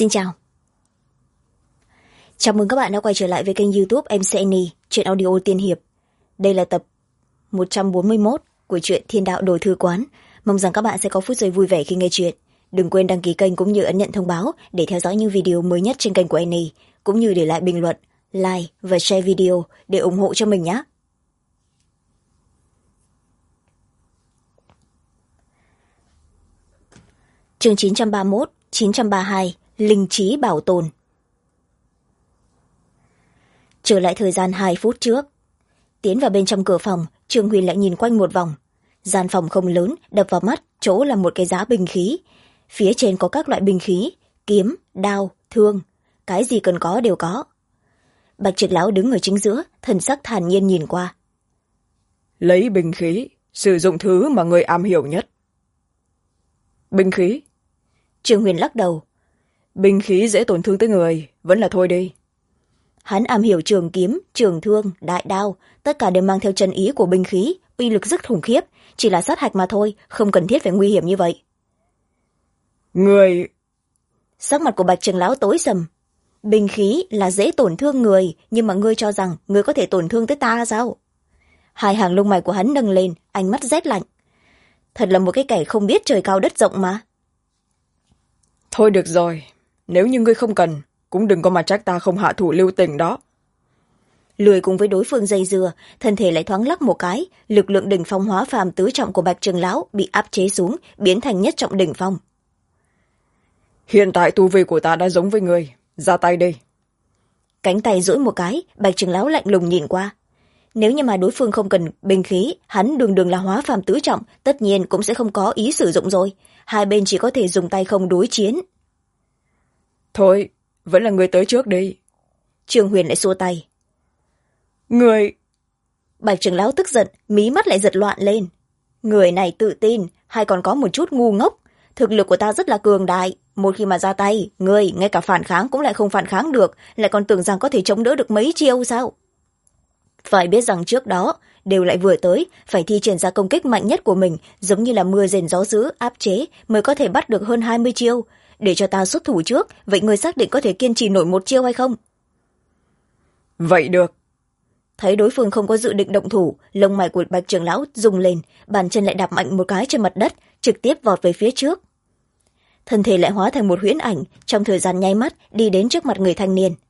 Xin chào. Chào mừng các bạn đã quay trở lại với kênh YouTube MC Annie, truyện audio tiên hiệp. Đây là tập 141 của truyện Thiên Đạo Đồ Thư Quán. Mong rằng các bạn sẽ có phút giây vui vẻ khi nghe truyện. Đừng quên đăng ký kênh cũng như ấn nhận thông báo để theo dõi những video mới nhất trên kênh của Annie, cũng như để lại bình luận, like và share video để ủng hộ cho mình nhé. Chương 931, 932, Linh trí bảo tồn. Trở lại thời gian 2 phút trước. Tiến vào bên trong cửa phòng, Trương Huyền lại nhìn quanh một vòng. Gian phòng không lớn, đập vào mắt, chỗ là một cái giá binh khí. Phía trên có các loại binh khí, kiếm, đao, thương. Cái gì cần có đều có. Bạch Trực Lão đứng ở chính giữa, thần sắc thản nhiên nhìn qua. Lấy binh khí, sử dụng thứ mà người am hiểu nhất. Binh khí? Trương Huyền lắc đầu. Binh khí dễ tổn thương tới người, vẫn là thôi đi. Hắn am hiểu trường kiếm, trường thương, đại đao, tất cả đều mang theo chân ý của binh khí, uy lực rất khủng khiếp, chỉ là sát hạch mà thôi, không cần thiết phải nguy hiểm như vậy. Người... Sắc mặt của Bạch Trường Lão tối sầm. Binh khí là dễ tổn thương người, nhưng mà ngươi cho rằng ngươi có thể tổn thương tới ta sao? Hai hàng lông mày của hắn nâng lên, ánh mắt rét lạnh. Thật là một cái kẻ không biết trời cao đất rộng mà. Thôi được rồi, nếu như ngươi không cần, cũng đừng có mà trách ta không hạ thủ lưu tình đó. Lười cùng với đối phương dây dưa, thân thể lại thoáng lắc một cái, lực lượng đỉnh phong hóa phàm tứ trọng của Bạch Trường Lão bị áp chế xuống, biến thành nhất trọng đỉnh phong. Hiện tại tu vi của ta đã giống với ngươi, ra tay đi. Cánh tay duỗi một cái, Bạch Trường Lão lạnh lùng nhìn qua. Nếu như mà đối phương không cần binh khí, hắn đường đường là hóa phàm tứ trọng, tất nhiên cũng sẽ không có ý sử dụng rồi. Hai bên chỉ có thể dùng tay không đối chiến. Thôi, vẫn là ngươi tới trước đi. Trương Huyền lại xua tay. Người... Bạch Trường Lão tức giận, mí mắt lại giật loạn lên. Người này tự tin, hay còn có một chút ngu ngốc. Thực lực của ta rất là cường đại. Một khi mà ra tay, người ngay cả phản kháng cũng lại không phản kháng được, lại còn tưởng rằng có thể chống đỡ được mấy chiêu sao? Phải biết rằng trước đó, đều lại vừa tới, phải thi triển ra công kích mạnh nhất của mình, giống như là mưa rền gió dữ, áp chế, mới có thể bắt được hơn 20 chiêu. Để cho ta xuất thủ trước, vậy người xác định có thể kiên trì nổi một chiêu hay không? Vậy được. Thấy đối phương không có dự định động thủ, lông mày của Bạch Trường Lão rung lên, bàn chân lại đạp mạnh một cái trên mặt đất, trực tiếp vọt về phía trước. Thân thể lại hóa thành một huyễn ảnh, trong thời gian nháy mắt đi đến trước mặt người thanh niên.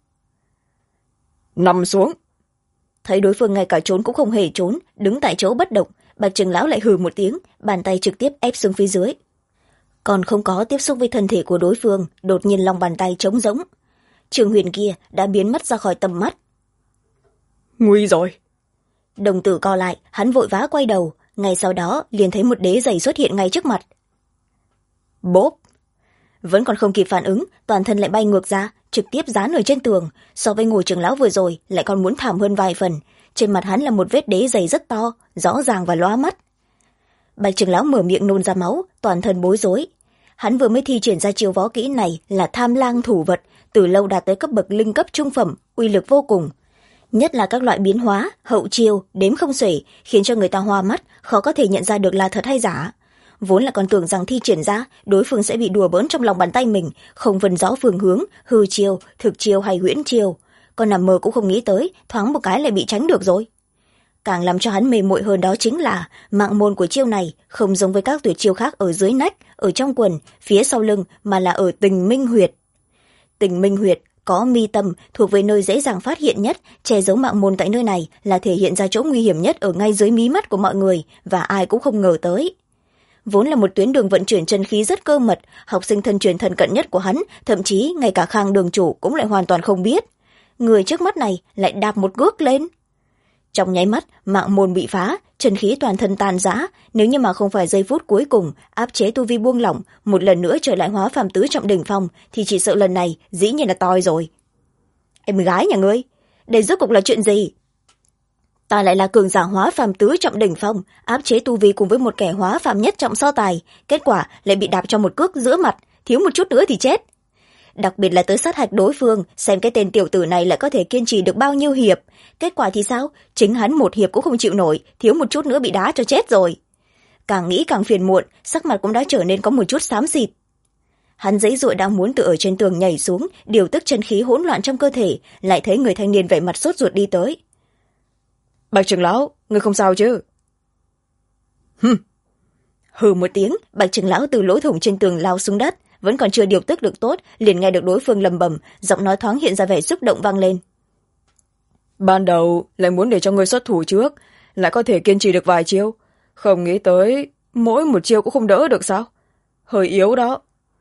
Nằm xuống. Thấy đối phương ngay cả trốn cũng không hề trốn, đứng tại chỗ bất động, Bạch Trường Lão lại hừ một tiếng, bàn tay trực tiếp ép xuống phía dưới. Còn không có tiếp xúc với thân thể của đối phương, đột nhiên lòng bàn tay trống rỗng. Trương Huyền kia đã biến mất ra khỏi tầm mắt. Nguy rồi. Đồng tử co lại, hắn vội vã quay đầu, ngay sau đó liền thấy một đế giày xuất hiện ngay trước mặt. Bốp! Vẫn còn không kịp phản ứng, toàn thân lại bay ngược ra, trực tiếp dán ở trên tường. So với Ngô Trường Lão vừa rồi, lại còn muốn thảm hơn vài phần. Trên mặt hắn là một vết đế giày rất to, rõ ràng và lóa mắt. Bạch Trường Lão mở miệng nôn ra máu, toàn thân bối rối. Hắn vừa mới thi triển ra chiêu võ kỹ này là Tham Lang Thủ Vật, từ lâu đạt tới cấp bậc linh cấp trung phẩm, uy lực vô cùng. Nhất là các loại biến hóa, hậu chiêu, đếm không xuể, khiến cho người ta hoa mắt, khó có thể nhận ra được là thật hay giả. Vốn là còn tưởng rằng thi triển ra, đối phương sẽ bị đùa bỡn trong lòng bàn tay mình, không phân rõ phương hướng, hư chiêu, thực chiêu hay huyễn chiêu. Còn nằm mơ cũng không nghĩ tới, thoáng một cái lại bị tránh được rồi. Càng làm cho hắn mê muội hơn đó chính là mạng môn của chiêu này không giống với các tuyệt chiêu khác ở dưới nách, ở trong quần, phía sau lưng, mà là ở tình minh huyệt. Tình minh huyệt có mi tâm, thuộc về nơi dễ dàng phát hiện nhất, che giấu mạng môn tại nơi này là thể hiện ra chỗ nguy hiểm nhất ở ngay dưới mí mắt của mọi người, và ai cũng không ngờ tới. Vốn là một tuyến đường vận chuyển chân khí rất cơ mật, học sinh thân truyền thân cận nhất của hắn, thậm chí ngay cả Khang đường chủ cũng lại hoàn toàn không biết. Người trước mắt này lại đạp một cước lên. Trong nháy mắt, mạng môn bị phá, chân khí toàn thân tan rã, nếu như mà không phải giây phút cuối cùng áp chế tu vi buông lỏng, một lần nữa trở lại hóa phàm tứ trọng đỉnh phong, thì chỉ sợ lần này dĩ nhiên là toi rồi. Em gái nhà ngươi, đây rốt cuộc là chuyện gì? Ta lại là cường giả hóa phàm tứ trọng đỉnh phong, áp chế tu vi cùng với một kẻ hóa phàm nhất trọng so tài, kết quả lại bị đạp cho một cước giữa mặt, thiếu một chút nữa thì chết. Đặc biệt là tới sát hạch đối phương, xem cái tên tiểu tử này lại có thể kiên trì được bao nhiêu hiệp. Kết quả thì sao? Chính hắn một hiệp cũng không chịu nổi, thiếu một chút nữa bị đá cho chết rồi. Càng nghĩ càng phiền muộn, sắc mặt cũng đã trở nên có một chút xám xịt. Hắn giãy giụa đang muốn từ ở trên tường nhảy xuống, điều tức chân khí hỗn loạn trong cơ thể, lại thấy người thanh niên vẻ mặt sốt ruột đi tới. Bạch trưởng lão, người không sao chứ? Hừ một tiếng, Bạch trưởng lão từ lỗ thủng trên tường lao xuống đất, vẫn còn chưa điều tức được tốt, liền nghe được đối phương lầm bầm, giọng nói thoáng hiện ra vẻ xúc động vang lên. Ban đầu lại muốn để cho ngươi xuất thủ trước, lại có thể kiên trì được vài chiêu, không nghĩ tới mỗi một chiêu cũng không đỡ được sao? Hơi yếu đó.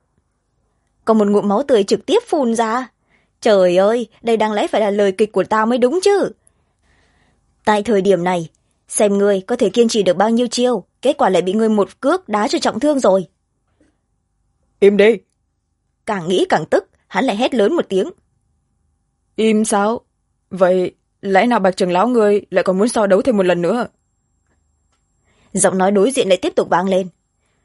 Còn một ngụm máu tươi trực tiếp phun ra. Trời ơi, đây đáng lẽ phải là lời kịch của tao mới đúng chứ. Tại thời điểm này, xem ngươi có thể kiên trì được bao nhiêu chiêu, kết quả lại bị ngươi một cước đá cho trọng thương rồi. Im đi. Càng nghĩ càng tức, hắn lại hét lớn một tiếng. Im sao? Vậy lẽ nào Bạch trưởng lão ngươi lại còn muốn so đấu thêm một lần nữa? Giọng nói đối diện lại tiếp tục vang lên.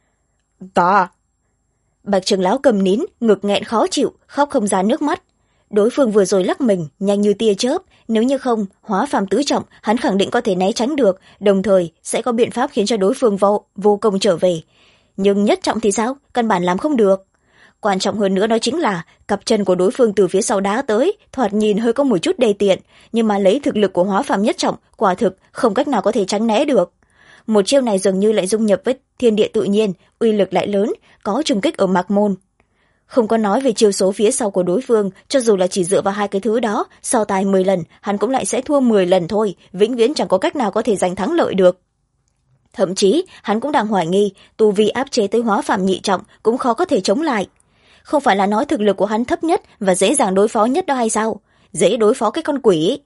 Ta. Bạch trưởng lão cầm nín, ngực nghẹn khó chịu, khóc không ra nước mắt. Đối phương vừa rồi lắc mình, nhanh như tia chớp, nếu như không, hóa phàm tứ trọng, hắn khẳng định có thể né tránh được, đồng thời sẽ có biện pháp khiến cho đối phương vô công trở về. Nhưng nhất trọng thì sao? Căn bản làm không được. Quan trọng hơn nữa đó chính là cặp chân của đối phương từ phía sau đá tới, thoạt nhìn hơi có một chút đê tiện, nhưng mà lấy thực lực của hóa phàm nhất trọng, quả thực không cách nào có thể tránh né được. Một chiêu này dường như lại dung nhập với thiên địa tự nhiên, uy lực lại lớn, có trùng kích ở mạc môn. Không có nói về chiêu số phía sau của đối phương, cho dù là chỉ dựa vào hai cái thứ đó, so tài 10 lần, hắn cũng lại sẽ thua 10 lần thôi, vĩnh viễn chẳng có cách nào có thể giành thắng lợi được. Thậm chí, hắn cũng đang hoài nghi, tu vi áp chế tới hóa phàm nhị trọng cũng khó có thể chống lại. Không phải là nói thực lực của hắn thấp nhất và dễ dàng đối phó nhất đó hay sao? Dễ đối phó cái con quỷ.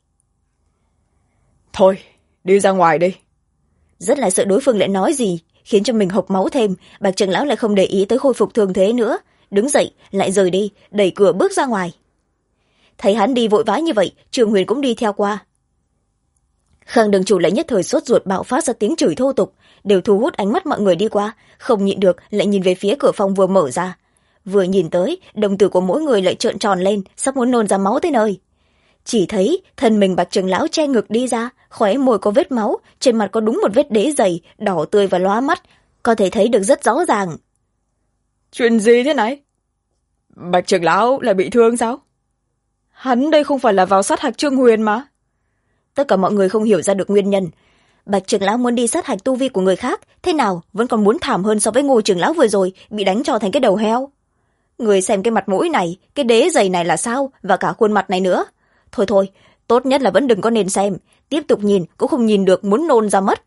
Thôi, đi ra ngoài đi. Rất là sợ đối phương lại nói gì, khiến cho mình hộc máu thêm, Bạch trưởng lão lại không để ý tới khôi phục thương thế nữa. Đứng dậy, lại rời đi, đẩy cửa bước ra ngoài. Thấy hắn đi vội vã như vậy, Trường Huyền cũng đi theo qua. Khang đường chủ lại nhất thời sốt ruột bạo phát ra tiếng chửi thô tục, đều thu hút ánh mắt mọi người đi qua, không nhịn được lại nhìn về phía cửa phòng vừa mở ra. Vừa nhìn tới, đồng tử của mỗi người lại trợn tròn lên, sắp muốn nôn ra máu tới nơi. Chỉ thấy thân mình Bạch trưởng lão che ngực đi ra, khóe môi có vết máu, trên mặt có đúng một vết đế dày, đỏ tươi và lóa mắt, có thể thấy được rất rõ ràng. Chuyện gì thế này? Bạch trưởng lão lại bị thương sao? Hắn đây không phải là vào sát hạch Trương Huyền mà. Tất cả mọi người không hiểu ra được nguyên nhân. Bạch trưởng lão muốn đi sát hạch tu vi của người khác, thế nào vẫn còn muốn thảm hơn so với Ngô trưởng lão vừa rồi bị đánh cho thành cái đầu heo. Người xem cái mặt mũi này, cái đế giày này là sao, và cả khuôn mặt này nữa. Thôi thôi, tốt nhất là vẫn đừng có nên xem, tiếp tục nhìn cũng không nhìn được, muốn nôn ra mất.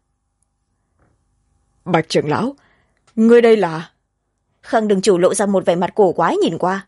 Bạch trưởng lão, ngươi đây là... Khang đường chủ lộ ra một vẻ mặt cổ quái nhìn qua.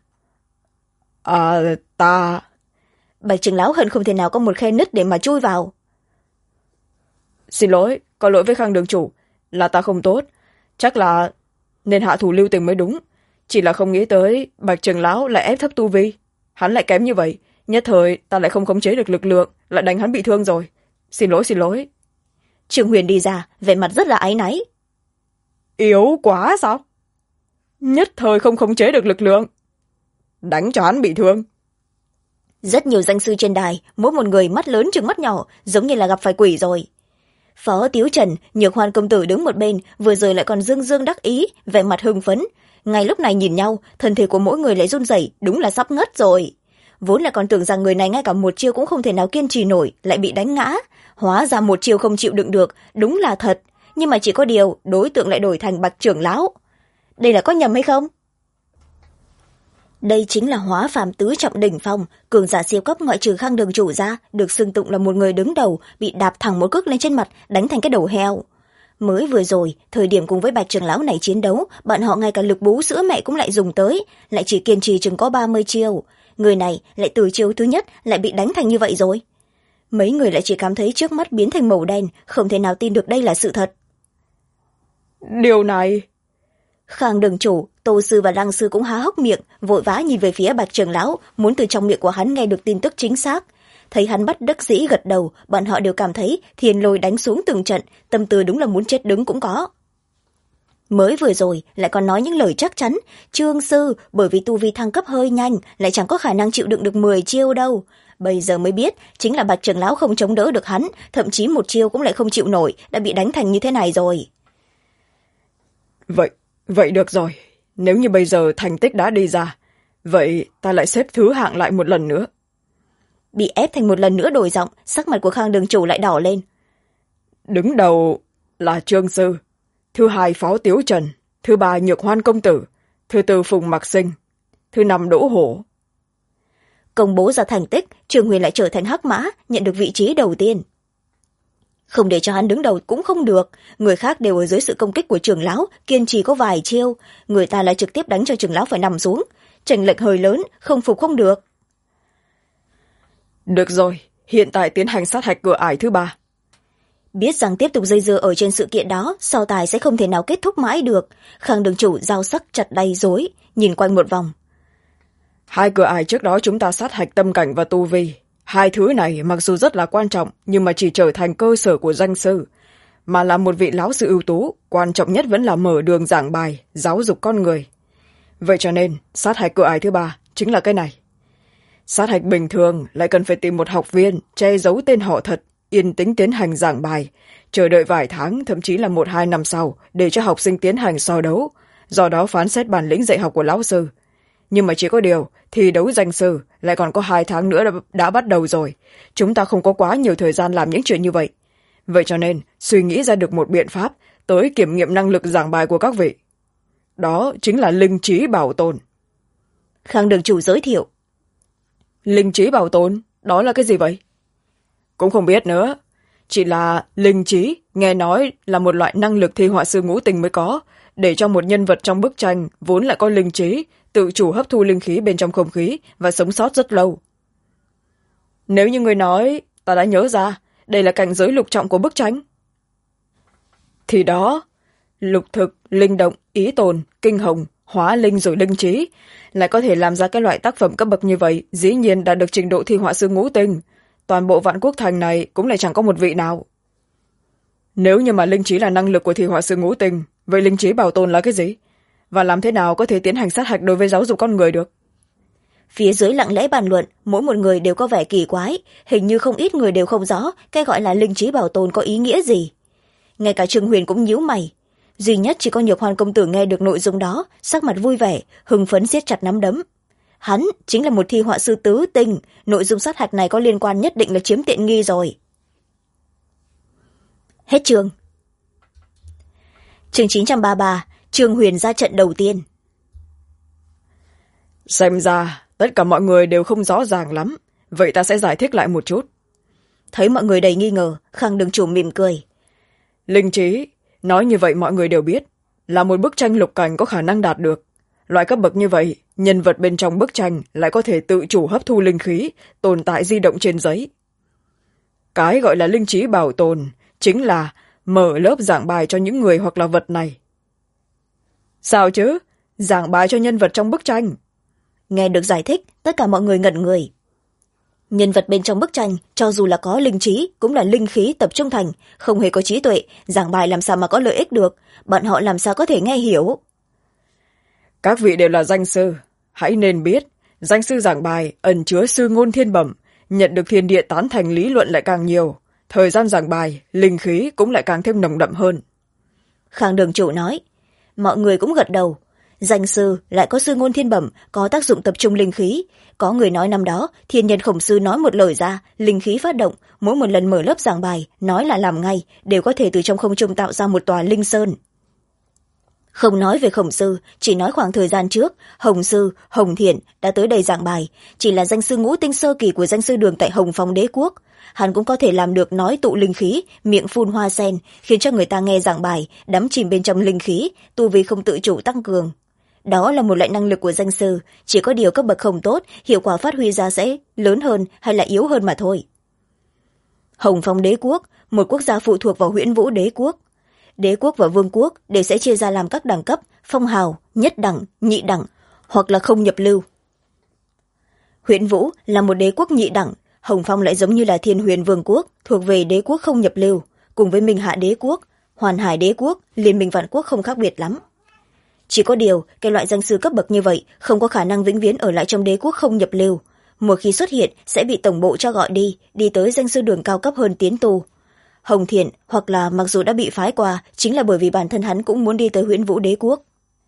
Ta... Bạch trưởng lão hận không thể nào có một khe nứt để mà chui vào. Xin lỗi, có lỗi với Khang đường chủ, là ta không tốt, chắc là nên hạ thủ lưu tình mới đúng. Chỉ là không nghĩ tới Bạch trưởng lão lại ép thấp tu vi, hắn lại kém như vậy, nhất thời ta lại không khống chế được lực lượng, lại đánh hắn bị thương rồi. Xin lỗi, xin lỗi. Trường Huyền đi ra, vẻ mặt rất là áy náy. Yếu quá sao? Nhất thời không khống chế được lực lượng, đánh cho hắn bị thương. Rất nhiều danh sư trên đài, mỗi một người mắt lớn chừng mắt nhỏ, giống như là gặp phải quỷ rồi. Phó Tiếu Trần, Nhược Hoan công tử đứng một bên, vừa rồi lại còn dương dương đắc ý, vẻ mặt hưng phấn. Ngay lúc này nhìn nhau, thân thể của mỗi người lại run rẩy, đúng là sắp ngất rồi. Vốn là còn tưởng rằng người này ngay cả một chiêu cũng không thể nào kiên trì nổi, lại bị đánh ngã. Hóa ra một chiêu không chịu đựng được, đúng là thật. Nhưng mà chỉ có điều, đối tượng lại đổi thành Bạch trưởng lão. Đây là có nhầm hay không? Đây chính là hóa phàm tứ trọng đỉnh phong, cường giả siêu cấp ngoại trừ Khang đường chủ ra, được xưng tụng là một người đứng đầu, bị đạp thẳng một cước lên trên mặt, đánh thành cái đầu heo. Mới vừa rồi, thời điểm cùng với Bạch trưởng lão này chiến đấu, bọn họ ngay cả lực bú sữa mẹ cũng lại dùng tới, lại chỉ kiên trì chừng có 30 chiêu. Người này lại từ chiêu thứ nhất lại bị đánh thành như vậy rồi. Mấy người lại chỉ cảm thấy trước mắt biến thành màu đen, không thể nào tin được đây là sự thật. Điều này... Khang đường chủ, Tô sư và Lăng sư cũng há hốc miệng, vội vã nhìn về phía Bạch trưởng lão, muốn từ trong miệng của hắn nghe được tin tức chính xác. Thấy hắn bất đắc dĩ gật đầu, bọn họ đều cảm thấy thiên lôi đánh xuống từng trận, tâm tư đúng là muốn chết đứng cũng có. Mới vừa rồi lại còn nói những lời chắc chắn, Trương sư bởi vì tu vi thăng cấp hơi nhanh, lại chẳng có khả năng chịu đựng được 10 chiêu đâu. Bây giờ mới biết, chính là Bạch trưởng lão không chống đỡ được hắn, thậm chí một chiêu cũng lại không chịu nổi, đã bị đánh thành như thế này rồi. Vậy được rồi, nếu như bây giờ thành tích đã đi ra, vậy ta lại xếp thứ hạng lại một lần nữa. Bị ép thành một lần nữa đổi giọng, sắc mặt của Khang đường chủ lại đỏ lên. Đứng đầu là Trương Sư, thứ hai Phó Tiếu Trần, thứ ba Nhược Hoan công tử, thứ tư Phùng Mặc Sinh, thứ năm Đỗ Hổ. Công bố ra thành tích, Trương Huyền lại trở thành hắc mã, nhận được vị trí đầu tiên. Không để cho hắn đứng đầu cũng không được, người khác đều ở dưới sự công kích của trưởng lão, kiên trì có vài chiêu, người ta lại trực tiếp đánh cho trưởng lão phải nằm xuống, chênh lệch hơi lớn, không phục không được. Được rồi, hiện tại tiến hành sát hạch cửa ải thứ ba. Biết rằng tiếp tục dây dưa ở trên sự kiện đó, so tài sẽ không thể nào kết thúc mãi được. Khang đường chủ dao sắc chặt đay dối, nhìn quanh một vòng. Hai cửa ải trước đó chúng ta sát hạch tâm cảnh và tu vi. Hai thứ này mặc dù rất là quan trọng, nhưng mà chỉ trở thành cơ sở của danh sư. Mà là một vị lão sư ưu tú, quan trọng nhất vẫn là mở đường giảng bài, giáo dục con người. Vậy cho nên, sát hạch cửa ải thứ ba chính là cái này. Sát hạch bình thường lại cần phải tìm một học viên, che giấu tên họ thật, yên tĩnh tiến hành giảng bài, chờ đợi vài tháng, thậm chí là 1-2 năm sau, để cho học sinh tiến hành so đấu, do đó phán xét bản lĩnh dạy học của lão sư. Nhưng mà chỉ có điều, thi đấu danh sư lại còn có 2 tháng nữa đã bắt đầu rồi. Chúng ta không có quá nhiều thời gian làm những chuyện như vậy. Vậy cho nên, suy nghĩ ra được một biện pháp tới kiểm nghiệm năng lực giảng bài của các vị. Đó chính là linh trí bảo tồn. Khang đường chủ giới thiệu. Linh trí bảo tồn? Đó là cái gì vậy? Cũng không biết nữa. Chỉ là linh trí, nghe nói là một loại năng lực thi họa sư ngũ tình mới có, để cho một nhân vật trong bức tranh vốn lại có linh trí, tự chủ hấp thu linh khí bên trong không khí và sống sót rất lâu. Nếu như người nói, ta đã nhớ ra, đây là cảnh giới lục trọng của bức tranh. Thì đó, lục thực, linh động, ý tồn, kinh hồng, hóa linh rồi linh trí, lại có thể làm ra cái loại tác phẩm cấp bậc như vậy, dĩ nhiên đã được trình độ thi họa sư ngũ tinh. Toàn bộ Vạn Quốc Thành này cũng lại chẳng có một vị nào. Nếu như mà linh trí là năng lực của thi họa sư ngũ tinh, vậy linh trí bảo tồn là cái gì? Và làm thế nào có thể tiến hành sát hạch đối với giáo dục con người được? Phía dưới lặng lẽ bàn luận, mỗi một người đều có vẻ kỳ quái, hình như không ít người đều không rõ cái gọi là linh trí bảo tồn có ý nghĩa gì. Ngay cả Trương Huyền cũng nhíu mày. Duy nhất chỉ có Nhược Hoan công tử nghe được nội dung đó, sắc mặt vui vẻ, hưng phấn siết chặt nắm đấm. Hắn chính là một thi họa sư tứ tinh, nội dung sát hạch này có liên quan nhất định là chiếm tiện nghi rồi. Hết chương. Chương 933, Trương Huyền ra trận đầu tiên. Xem ra, tất cả mọi người đều không rõ ràng lắm, vậy ta sẽ giải thích lại một chút. Thấy mọi người đầy nghi ngờ, Khang đường chủ mỉm cười. Linh trí, nói như vậy mọi người đều biết, là một bức tranh lục cảnh có khả năng đạt được. Loại cấp bậc như vậy, nhân vật bên trong bức tranh lại có thể tự chủ hấp thu linh khí, tồn tại di động trên giấy. Cái gọi là linh trí bảo tồn chính là mở lớp giảng bài cho những người hoặc là vật này. Sao chứ? Giảng bài cho nhân vật trong bức tranh. Nghe được giải thích, tất cả mọi người ngẩn người. Nhân vật bên trong bức tranh, cho dù là có linh trí, cũng là linh khí tập trung thành, không hề có trí tuệ, giảng bài làm sao mà có lợi ích được, bọn họ làm sao có thể nghe hiểu. Các vị đều là danh sư, hãy nên biết, danh sư giảng bài ẩn chứa sư ngôn thiên bẩm, nhận được thiên địa tán thành lý luận lại càng nhiều, thời gian giảng bài, linh khí cũng lại càng thêm nồng đậm hơn. Khang đường chủ nói, mọi người cũng gật đầu. Danh sư lại có sư ngôn thiên bẩm, có tác dụng tập trung linh khí. Có người nói năm đó, thiên nhân khổng sư nói một lời ra, linh khí phát động, mỗi một lần mở lớp giảng bài, nói là làm ngay, đều có thể từ trong không trung tạo ra một tòa linh sơn. Không nói về khổng sư, chỉ nói khoảng thời gian trước, Hồng sư, Hồng Thiện đã tới đây giảng bài, chỉ là danh sư ngũ tinh sơ kỳ của danh sư đường tại Hồng Phong Đế Quốc. Hắn cũng có thể làm được nói tụ linh khí, miệng phun hoa sen, khiến cho người ta nghe giảng bài, đắm chìm bên trong linh khí, tu vi không tự chủ tăng cường. Đó là một loại năng lực của danh sư, chỉ có điều cấp bậc không tốt, hiệu quả phát huy ra sẽ lớn hơn hay là yếu hơn mà thôi. Hồng Phong Đế Quốc, một quốc gia phụ thuộc vào Huyễn Vũ Đế Quốc. Đế quốc và vương quốc đều sẽ chia ra làm các đẳng cấp, phong hào, nhất đẳng, nhị đẳng, hoặc là không nhập lưu. Huyễn Vũ là một đế quốc nhị đẳng, Hồng Phong lại giống như là Thiên Huyền Vương quốc, thuộc về đế quốc không nhập lưu, cùng với Minh Hạ Đế quốc, Hoàn Hải Đế quốc, Liên Minh Vạn Quốc không khác biệt lắm. Chỉ có điều, cái loại danh sư cấp bậc như vậy không có khả năng vĩnh viễn ở lại trong đế quốc không nhập lưu. Một khi xuất hiện sẽ bị tổng bộ cho gọi đi tới danh sư đường cao cấp hơn tiến tu. Hồng Thiện hoặc là mặc dù đã bị phái qua, chính là bởi vì bản thân hắn cũng muốn đi tới Huyễn Vũ Đế quốc.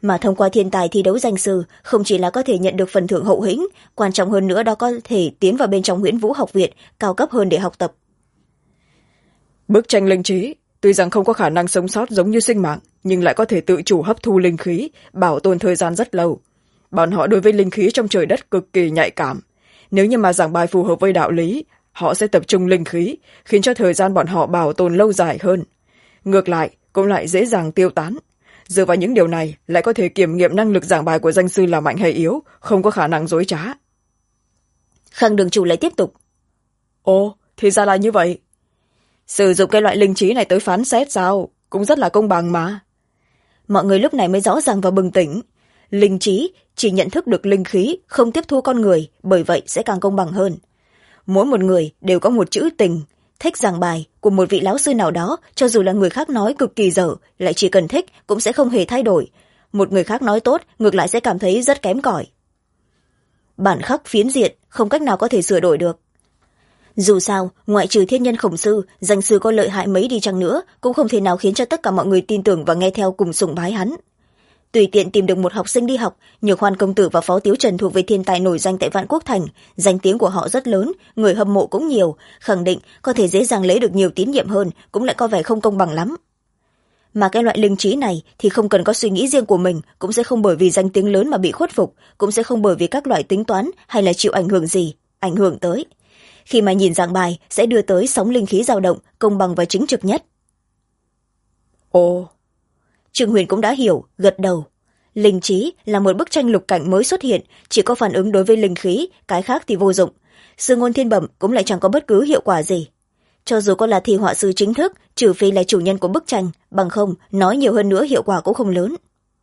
mà thông qua thiên tài thi đấu danh sư không chỉ là có thể nhận được phần thưởng hậu hĩnh, quan trọng hơn nữa đó có thể tiến vào bên trong Huyễn Vũ học viện cao cấp hơn để học tập. Bức tranh linh trí tuy rằng không có khả năng sống sót giống như sinh mạng, nhưng lại có thể tự chủ hấp thu linh khí, bảo tồn thời gian rất lâu. Bọn họ đối với linh khí trong trời đất cực kỳ nhạy cảm. Nếu như mà giảng bài phù hợp với đạo lý, họ sẽ tập trung linh khí, khiến cho thời gian bọn họ bảo tồn lâu dài hơn. Ngược lại, cũng lại dễ dàng tiêu tán. Dựa vào những điều này, lại có thể kiểm nghiệm năng lực giảng bài của danh sư là mạnh hay yếu, không có khả năng dối trá. Khang đường chủ lại tiếp tục. Ồ, thì ra là như vậy. Sử dụng cái loại linh trí này tới phán xét sao? Cũng rất là công bằng mà. Mọi người lúc này mới rõ ràng và bừng tỉnh. Linh trí chỉ nhận thức được linh khí, không tiếp thu con người, bởi vậy sẽ càng công bằng hơn. Mỗi một người đều có một chữ tình. Thích giảng bài của một vị lão sư nào đó, cho dù là người khác nói cực kỳ dở, lại chỉ cần thích cũng sẽ không hề thay đổi. Một người khác nói tốt, ngược lại sẽ cảm thấy rất kém cỏi. Bản khắc phiến diện, không cách nào có thể sửa đổi được. Dù sao, ngoại trừ thiên nhân khổng sư, danh sư có lợi hại mấy đi chăng nữa, cũng không thể nào khiến cho tất cả mọi người tin tưởng và nghe theo cùng sùng bái hắn. Tùy tiện tìm được một học sinh đi học, Nhược Hoan công tử và Phó Tiếu Trần thuộc về thiên tài nổi danh tại Vạn Quốc Thành, danh tiếng của họ rất lớn, người hâm mộ cũng nhiều, khẳng định có thể dễ dàng lấy được nhiều tín nhiệm hơn, cũng lại có vẻ không công bằng lắm. Mà cái loại linh trí này thì không cần có suy nghĩ riêng của mình, cũng sẽ không bởi vì danh tiếng lớn mà bị khuất phục, cũng sẽ không bởi vì các loại tính toán hay là chịu ảnh hưởng gì, ảnh hưởng tới. Khi mà nhìn giảng bài sẽ đưa tới sóng linh khí dao động, công bằng và chính trực nhất. Ồ, Trương Huyền cũng đã hiểu, gật đầu. Linh trí là một bức tranh lục cảnh mới xuất hiện, chỉ có phản ứng đối với linh khí, cái khác thì vô dụng. Sư ngôn thiên bẩm cũng lại chẳng có bất cứ hiệu quả gì. Cho dù có là thi họa sư chính thức, trừ phi là chủ nhân của bức tranh, bằng không, nói nhiều hơn nữa hiệu quả cũng không lớn.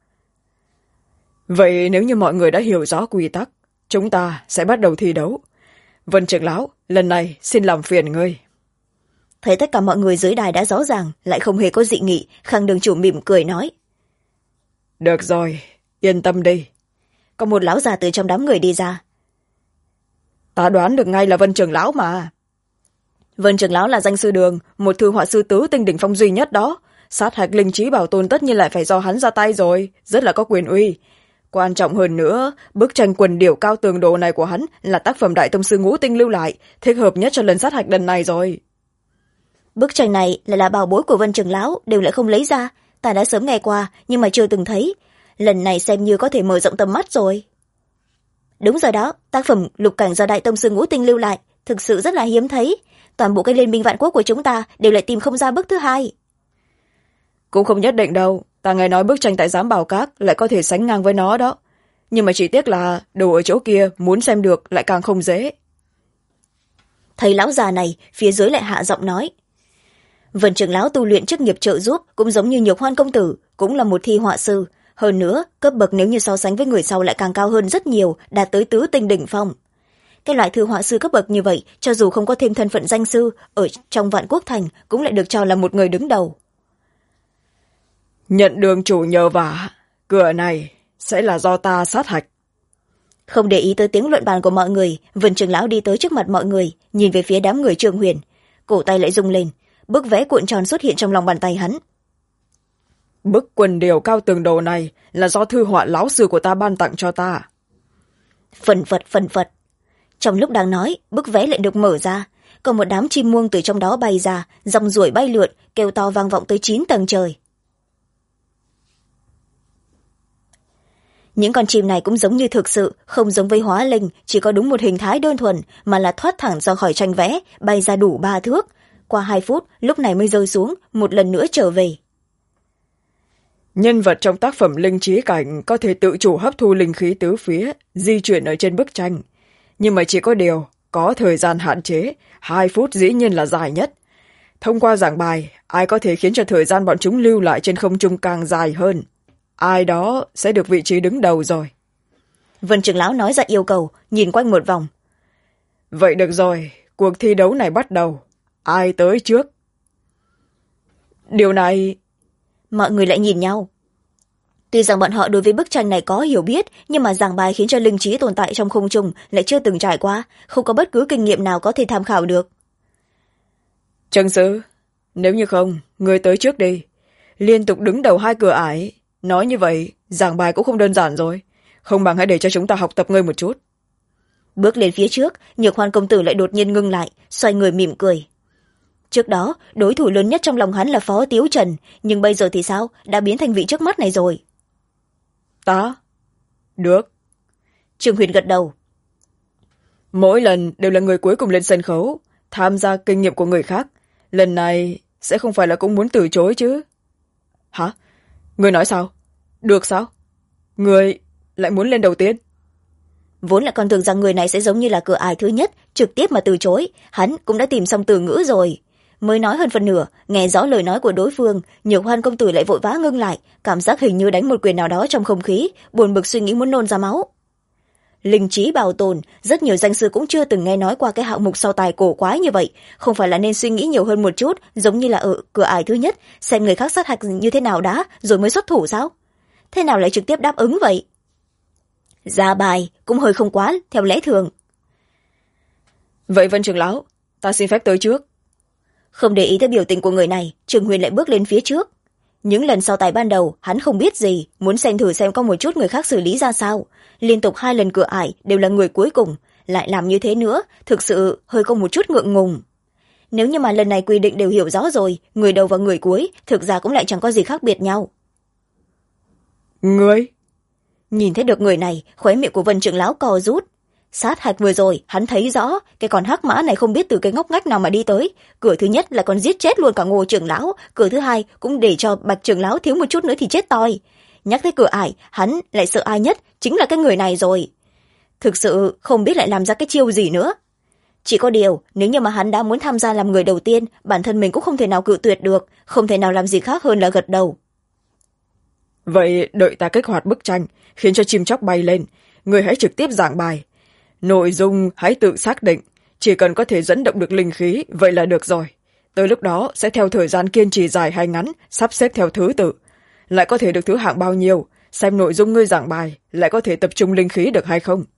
vậy nếu như mọi người đã hiểu rõ quy tắc, chúng ta sẽ bắt đầu thi đấu. Vân trưởng lão, lần này xin làm phiền ngươi. Thấy tất cả mọi người dưới đài đã rõ ràng, lại không hề có dị nghị, Khang đường chủ mỉm cười nói. Được rồi, yên tâm đi. Có một lão già từ trong đám người đi ra. Ta đoán được ngay là Vân trưởng lão mà. Vân trưởng lão là danh sư đường, một thư họa sư tứ tinh đỉnh phong duy nhất đó. Sát hạch linh trí bảo tồn tất nhiên lại phải do hắn ra tay rồi, rất là có quyền uy. Quan trọng hơn nữa, bức tranh quần điểu cao tường đồ này của hắn là tác phẩm đại tông sư ngũ tinh lưu lại, thích hợp nhất cho lần sát hạch lần này rồi. Bức tranh này là bảo bối của Vân trưởng lão, đều lại không lấy ra. Ta đã sớm nghe qua, nhưng mà chưa từng thấy. Lần này xem như có thể mở rộng tầm mắt rồi. Đúng rồi đó, tác phẩm lục cảnh do đại tông sư ngũ tinh lưu lại, thực sự rất là hiếm thấy. Toàn bộ cái liên minh vạn quốc của chúng ta đều lại tìm không ra bức thứ hai. Cũng không nhất định đâu, ta nghe nói bức tranh tại Giám Bảo Các lại có thể sánh ngang với nó đó. Nhưng mà chỉ tiếc là đồ ở chỗ kia muốn xem được lại càng không dễ. Thấy lão già này, phía dưới lại hạ giọng nói. Vân trưởng lão tu luyện chức nghiệp trợ giúp cũng giống như Nhược Hoan công tử, cũng là một thi họa sư. Hơn nữa, cấp bậc nếu như so sánh với người sau lại càng cao hơn rất nhiều, đạt tới tứ tinh đỉnh phong. Cái loại thư họa sư cấp bậc như vậy, cho dù không có thêm thân phận danh sư, ở trong Vạn Quốc Thành cũng lại được cho là một người đứng đầu. Nhận đường chủ nhờ vả, cửa này sẽ là do ta sát hạch. Không để ý tới tiếng luận bàn của mọi người, Vân trưởng lão đi tới trước mặt mọi người, nhìn về phía đám người Trương Huyền. Cổ tay lại rung lên, bức vẽ cuộn tròn xuất hiện trong lòng bàn tay hắn. Bức quần điểu cao tường đồ này là do thư họa lão sư của ta ban tặng cho ta. Phần phật. Trong lúc đang nói, bức vẽ lại được mở ra. Còn một đám chim muông từ trong đó bay ra, dòng ruổi bay lượn, kêu to vang vọng tới 9 tầng trời. Những con chim này cũng giống như thực sự, không giống với hóa linh, chỉ có đúng một hình thái đơn thuần, mà là thoát thẳng ra khỏi tranh vẽ, bay ra đủ 3 thước. Qua 2 phút, lúc này mới rơi xuống, một lần nữa trở về. Nhân vật trong tác phẩm linh trí cảnh có thể tự chủ hấp thu linh khí tứ phía, di chuyển ở trên bức tranh. Nhưng mà chỉ có điều, có thời gian hạn chế, 2 phút dĩ nhiên là dài nhất. Thông qua giảng bài, ai có thể khiến cho thời gian bọn chúng lưu lại trên không trung càng dài hơn. Ai đó sẽ được vị trí đứng đầu rồi. Vân trưởng lão nói ra yêu cầu, nhìn quanh một vòng. Vậy được rồi, cuộc thi đấu này bắt đầu. Ai tới trước? Điều này... Mọi người lại nhìn nhau. Tuy rằng bọn họ đối với bức tranh này có hiểu biết, nhưng mà giảng bài khiến cho linh trí tồn tại trong không trung lại chưa từng trải qua, không có bất cứ kinh nghiệm nào có thể tham khảo được. Trần sư, nếu như không, người tới trước đi. Liên tục đứng đầu 2 cửa ải, nói như vậy giảng bài cũng không đơn giản rồi, không bằng hãy để cho chúng ta học tập ngươi một chút. Bước lên phía trước, Nhược Hoan công tử lại đột nhiên ngưng lại, xoay người mỉm cười. Trước đó đối thủ lớn nhất trong lòng hắn là Phó Tiếu Trần, nhưng bây giờ thì sao, đã biến thành vị trước mắt này rồi. Ta được. Trương Huyền gật đầu. Mỗi lần đều là người cuối cùng lên sân khấu, tham gia kinh nghiệm của người khác, lần này sẽ không phải là cũng muốn từ chối chứ? Hả? Người nói sao? Được sao? Người lại muốn lên đầu tiên? Vốn là con tưởng rằng người này sẽ giống như là cửa ải thứ nhất, trực tiếp mà từ chối, hắn cũng đã tìm xong từ ngữ rồi. Mới nói hơn phần nửa, nghe rõ lời nói của đối phương, Nhược Hoan công tử lại vội vã ngưng lại, cảm giác hình như đánh một quyền nào đó trong không khí, buồn bực suy nghĩ muốn nôn ra máu. Linh trí bảo tồn, rất nhiều danh sư cũng chưa từng nghe nói qua cái hạng mục so tài cổ quái như vậy, không phải là nên suy nghĩ nhiều hơn một chút, giống như là ở cửa ải thứ nhất, xem người khác sát hạch như thế nào đã, rồi mới xuất thủ sao? Thế nào lại trực tiếp đáp ứng vậy? Ra bài cũng hơi không quá theo lẽ thường. Vậy Vân trưởng lão, ta xin phép tới trước. Không để ý tới biểu tình của người này, Trường Huyền lại bước lên phía trước. Những lần so tài ban đầu hắn không biết gì, muốn xem thử xem có một chút người khác xử lý ra sao. Liên tục 2 lần cửa ải đều là người cuối cùng, lại làm như thế nữa, thực sự hơi có một chút ngượng ngùng. Nếu như mà lần này quy định đều hiểu rõ rồi, người đầu và người cuối thực ra cũng lại chẳng có gì khác biệt nhau. Người Nhìn thấy được người này, khóe miệng của Vân trưởng lão co rút. Sát hạch vừa rồi hắn thấy rõ cái con hắc mã này không biết từ cái ngóc ngách nào mà đi tới, cửa thứ nhất là còn giết chết luôn cả Ngô trưởng lão, cửa thứ hai cũng để cho Bạch trưởng lão thiếu một chút nữa thì chết toi. Nhắc tới cửa ải, hắn lại sợ ai nhất chính là cái người này rồi. Thực sự không biết lại làm ra cái chiêu gì nữa. Chỉ có điều, nếu như mà hắn đã muốn tham gia làm người đầu tiên, bản thân mình cũng không thể nào cự tuyệt được, không thể nào làm gì khác hơn là gật đầu. vậy đợi ta kích hoạt bức tranh, khiến cho chim chóc bay lên, người hãy trực tiếp giảng bài. Nội dung hãy tự xác định, chỉ cần có thể dẫn động được linh khí, vậy là được rồi. Tới lúc đó sẽ theo thời gian kiên trì dài hay ngắn, sắp xếp theo thứ tự. Lại có thể được thứ hạng bao nhiêu, xem nội dung ngươi giảng bài, lại có thể tập trung linh khí được hay không.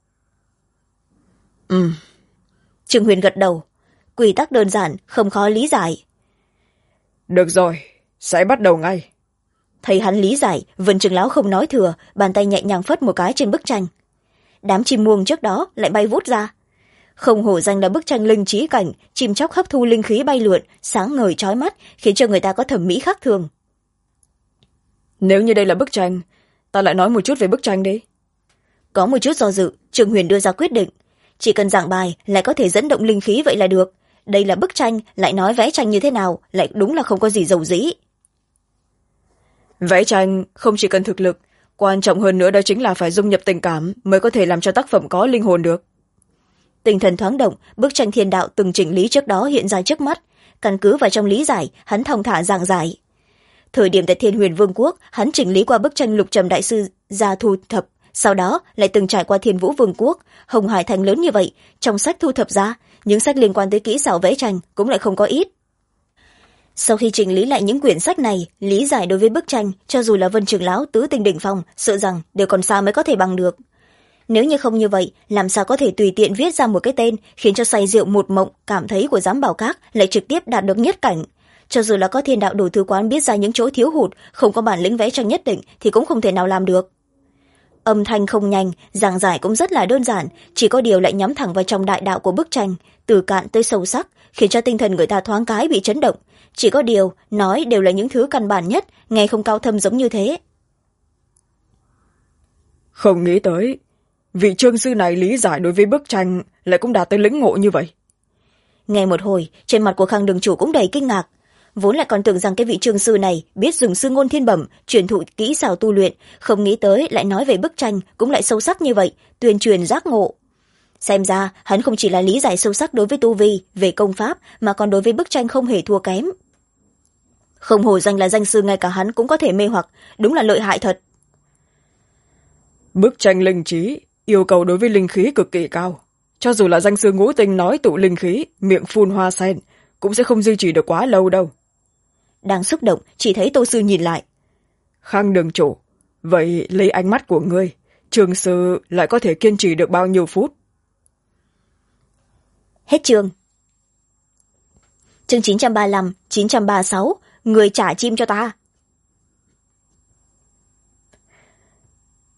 Trương Huyền gật đầu. Quy tắc đơn giản, không khó lý giải. Được rồi, sẽ bắt đầu ngay. Thấy hắn lý giải, Vân trưởng lão không nói thừa, bàn tay nhẹ nhàng phất một cái trên bức tranh. Đám chim muông trước đó lại bay vút ra. Không hổ danh là bức tranh linh trí cảnh, chim chóc hấp thu linh khí bay lượn, sáng ngời chói mắt, khiến cho người ta có thẩm mỹ khác thường. Nếu như đây là bức tranh, ta lại nói một chút về bức tranh đi. Có một chút do dự, Trương Huyền đưa ra quyết định. Chỉ cần giảng bài lại có thể dẫn động linh khí vậy là được. Đây là bức tranh, lại nói vẽ tranh như thế nào, lại đúng là không có gì dầu dĩ. Vẽ tranh không chỉ cần thực lực, quan trọng hơn nữa đó chính là phải dung nhập tình cảm mới có thể làm cho tác phẩm có linh hồn được. Tinh thần thoáng động, bức tranh thiên đạo từng chỉnh lý trước đó hiện ra trước mắt. Căn cứ vào trong lý giải, hắn thong thả giảng giải. Thời điểm tại Thiên Huyền Vương quốc, hắn chỉnh lý qua bức tranh Lục Trầm đại sư ra thu thập, sau đó lại từng trải qua Thiên Vũ Vương quốc, Hồng Hải thành lớn như vậy, trong sách thu thập ra, những sách liên quan tới kỹ xảo vẽ tranh cũng lại không có ít. Sau khi chỉnh lý lại những quyển sách này, lý giải đối với bức tranh, cho dù là Vân trưởng lão tứ tinh đỉnh phong, sợ rằng đều còn xa mới có thể bằng được. Nếu như không như vậy, làm sao có thể tùy tiện viết ra một cái tên khiến cho say rượu một mộng cảm thấy của giám bảo các lại trực tiếp đạt được nhất cảnh. Cho dù là có thiên đạo đủ thứ quán biết ra những chỗ thiếu hụt, không có bản lĩnh vẽ tranh nhất định thì cũng không thể nào làm được. Âm thanh không nhanh, giảng giải cũng rất là đơn giản, chỉ có điều lại nhắm thẳng vào trong đại đạo của bức tranh, từ cạn tới sâu sắc, khiến cho tinh thần người ta thoáng cái bị chấn động. Chỉ có điều, nói đều là những thứ căn bản nhất, nghe không cao thâm giống như thế. Không nghĩ tới, vị trương sư này lý giải đối với bức tranh lại cũng đạt tới lĩnh ngộ như vậy. Nghe một hồi, trên mặt của Khang đường chủ cũng đầy kinh ngạc. Vốn lại còn tưởng rằng cái vị trương sư này biết dùng sư ngôn thiên bẩm, truyền thụ kỹ xảo tu luyện, không nghĩ tới lại nói về bức tranh cũng lại sâu sắc như vậy, tuyên truyền giác ngộ. Xem ra, hắn không chỉ là lý giải sâu sắc đối với tu vi, về công pháp, mà còn đối với bức tranh không hề thua kém. Không hổ danh là danh sư, ngay cả hắn cũng có thể mê hoặc, đúng là lợi hại thật. Bức tranh linh trí, yêu cầu đối với linh khí cực kỳ cao. Cho dù là danh sư ngũ tinh nói tụ linh khí, miệng phun hoa sen, cũng sẽ không duy trì được quá lâu đâu. Đang xúc động, chỉ thấy Tô Sư nhìn lại. Khang đường chủ, vậy lấy ánh mắt của ngươi, trường sư lại có thể kiên trì được bao nhiêu phút? Hết chương. Chương 935, 936, người trả chim cho ta.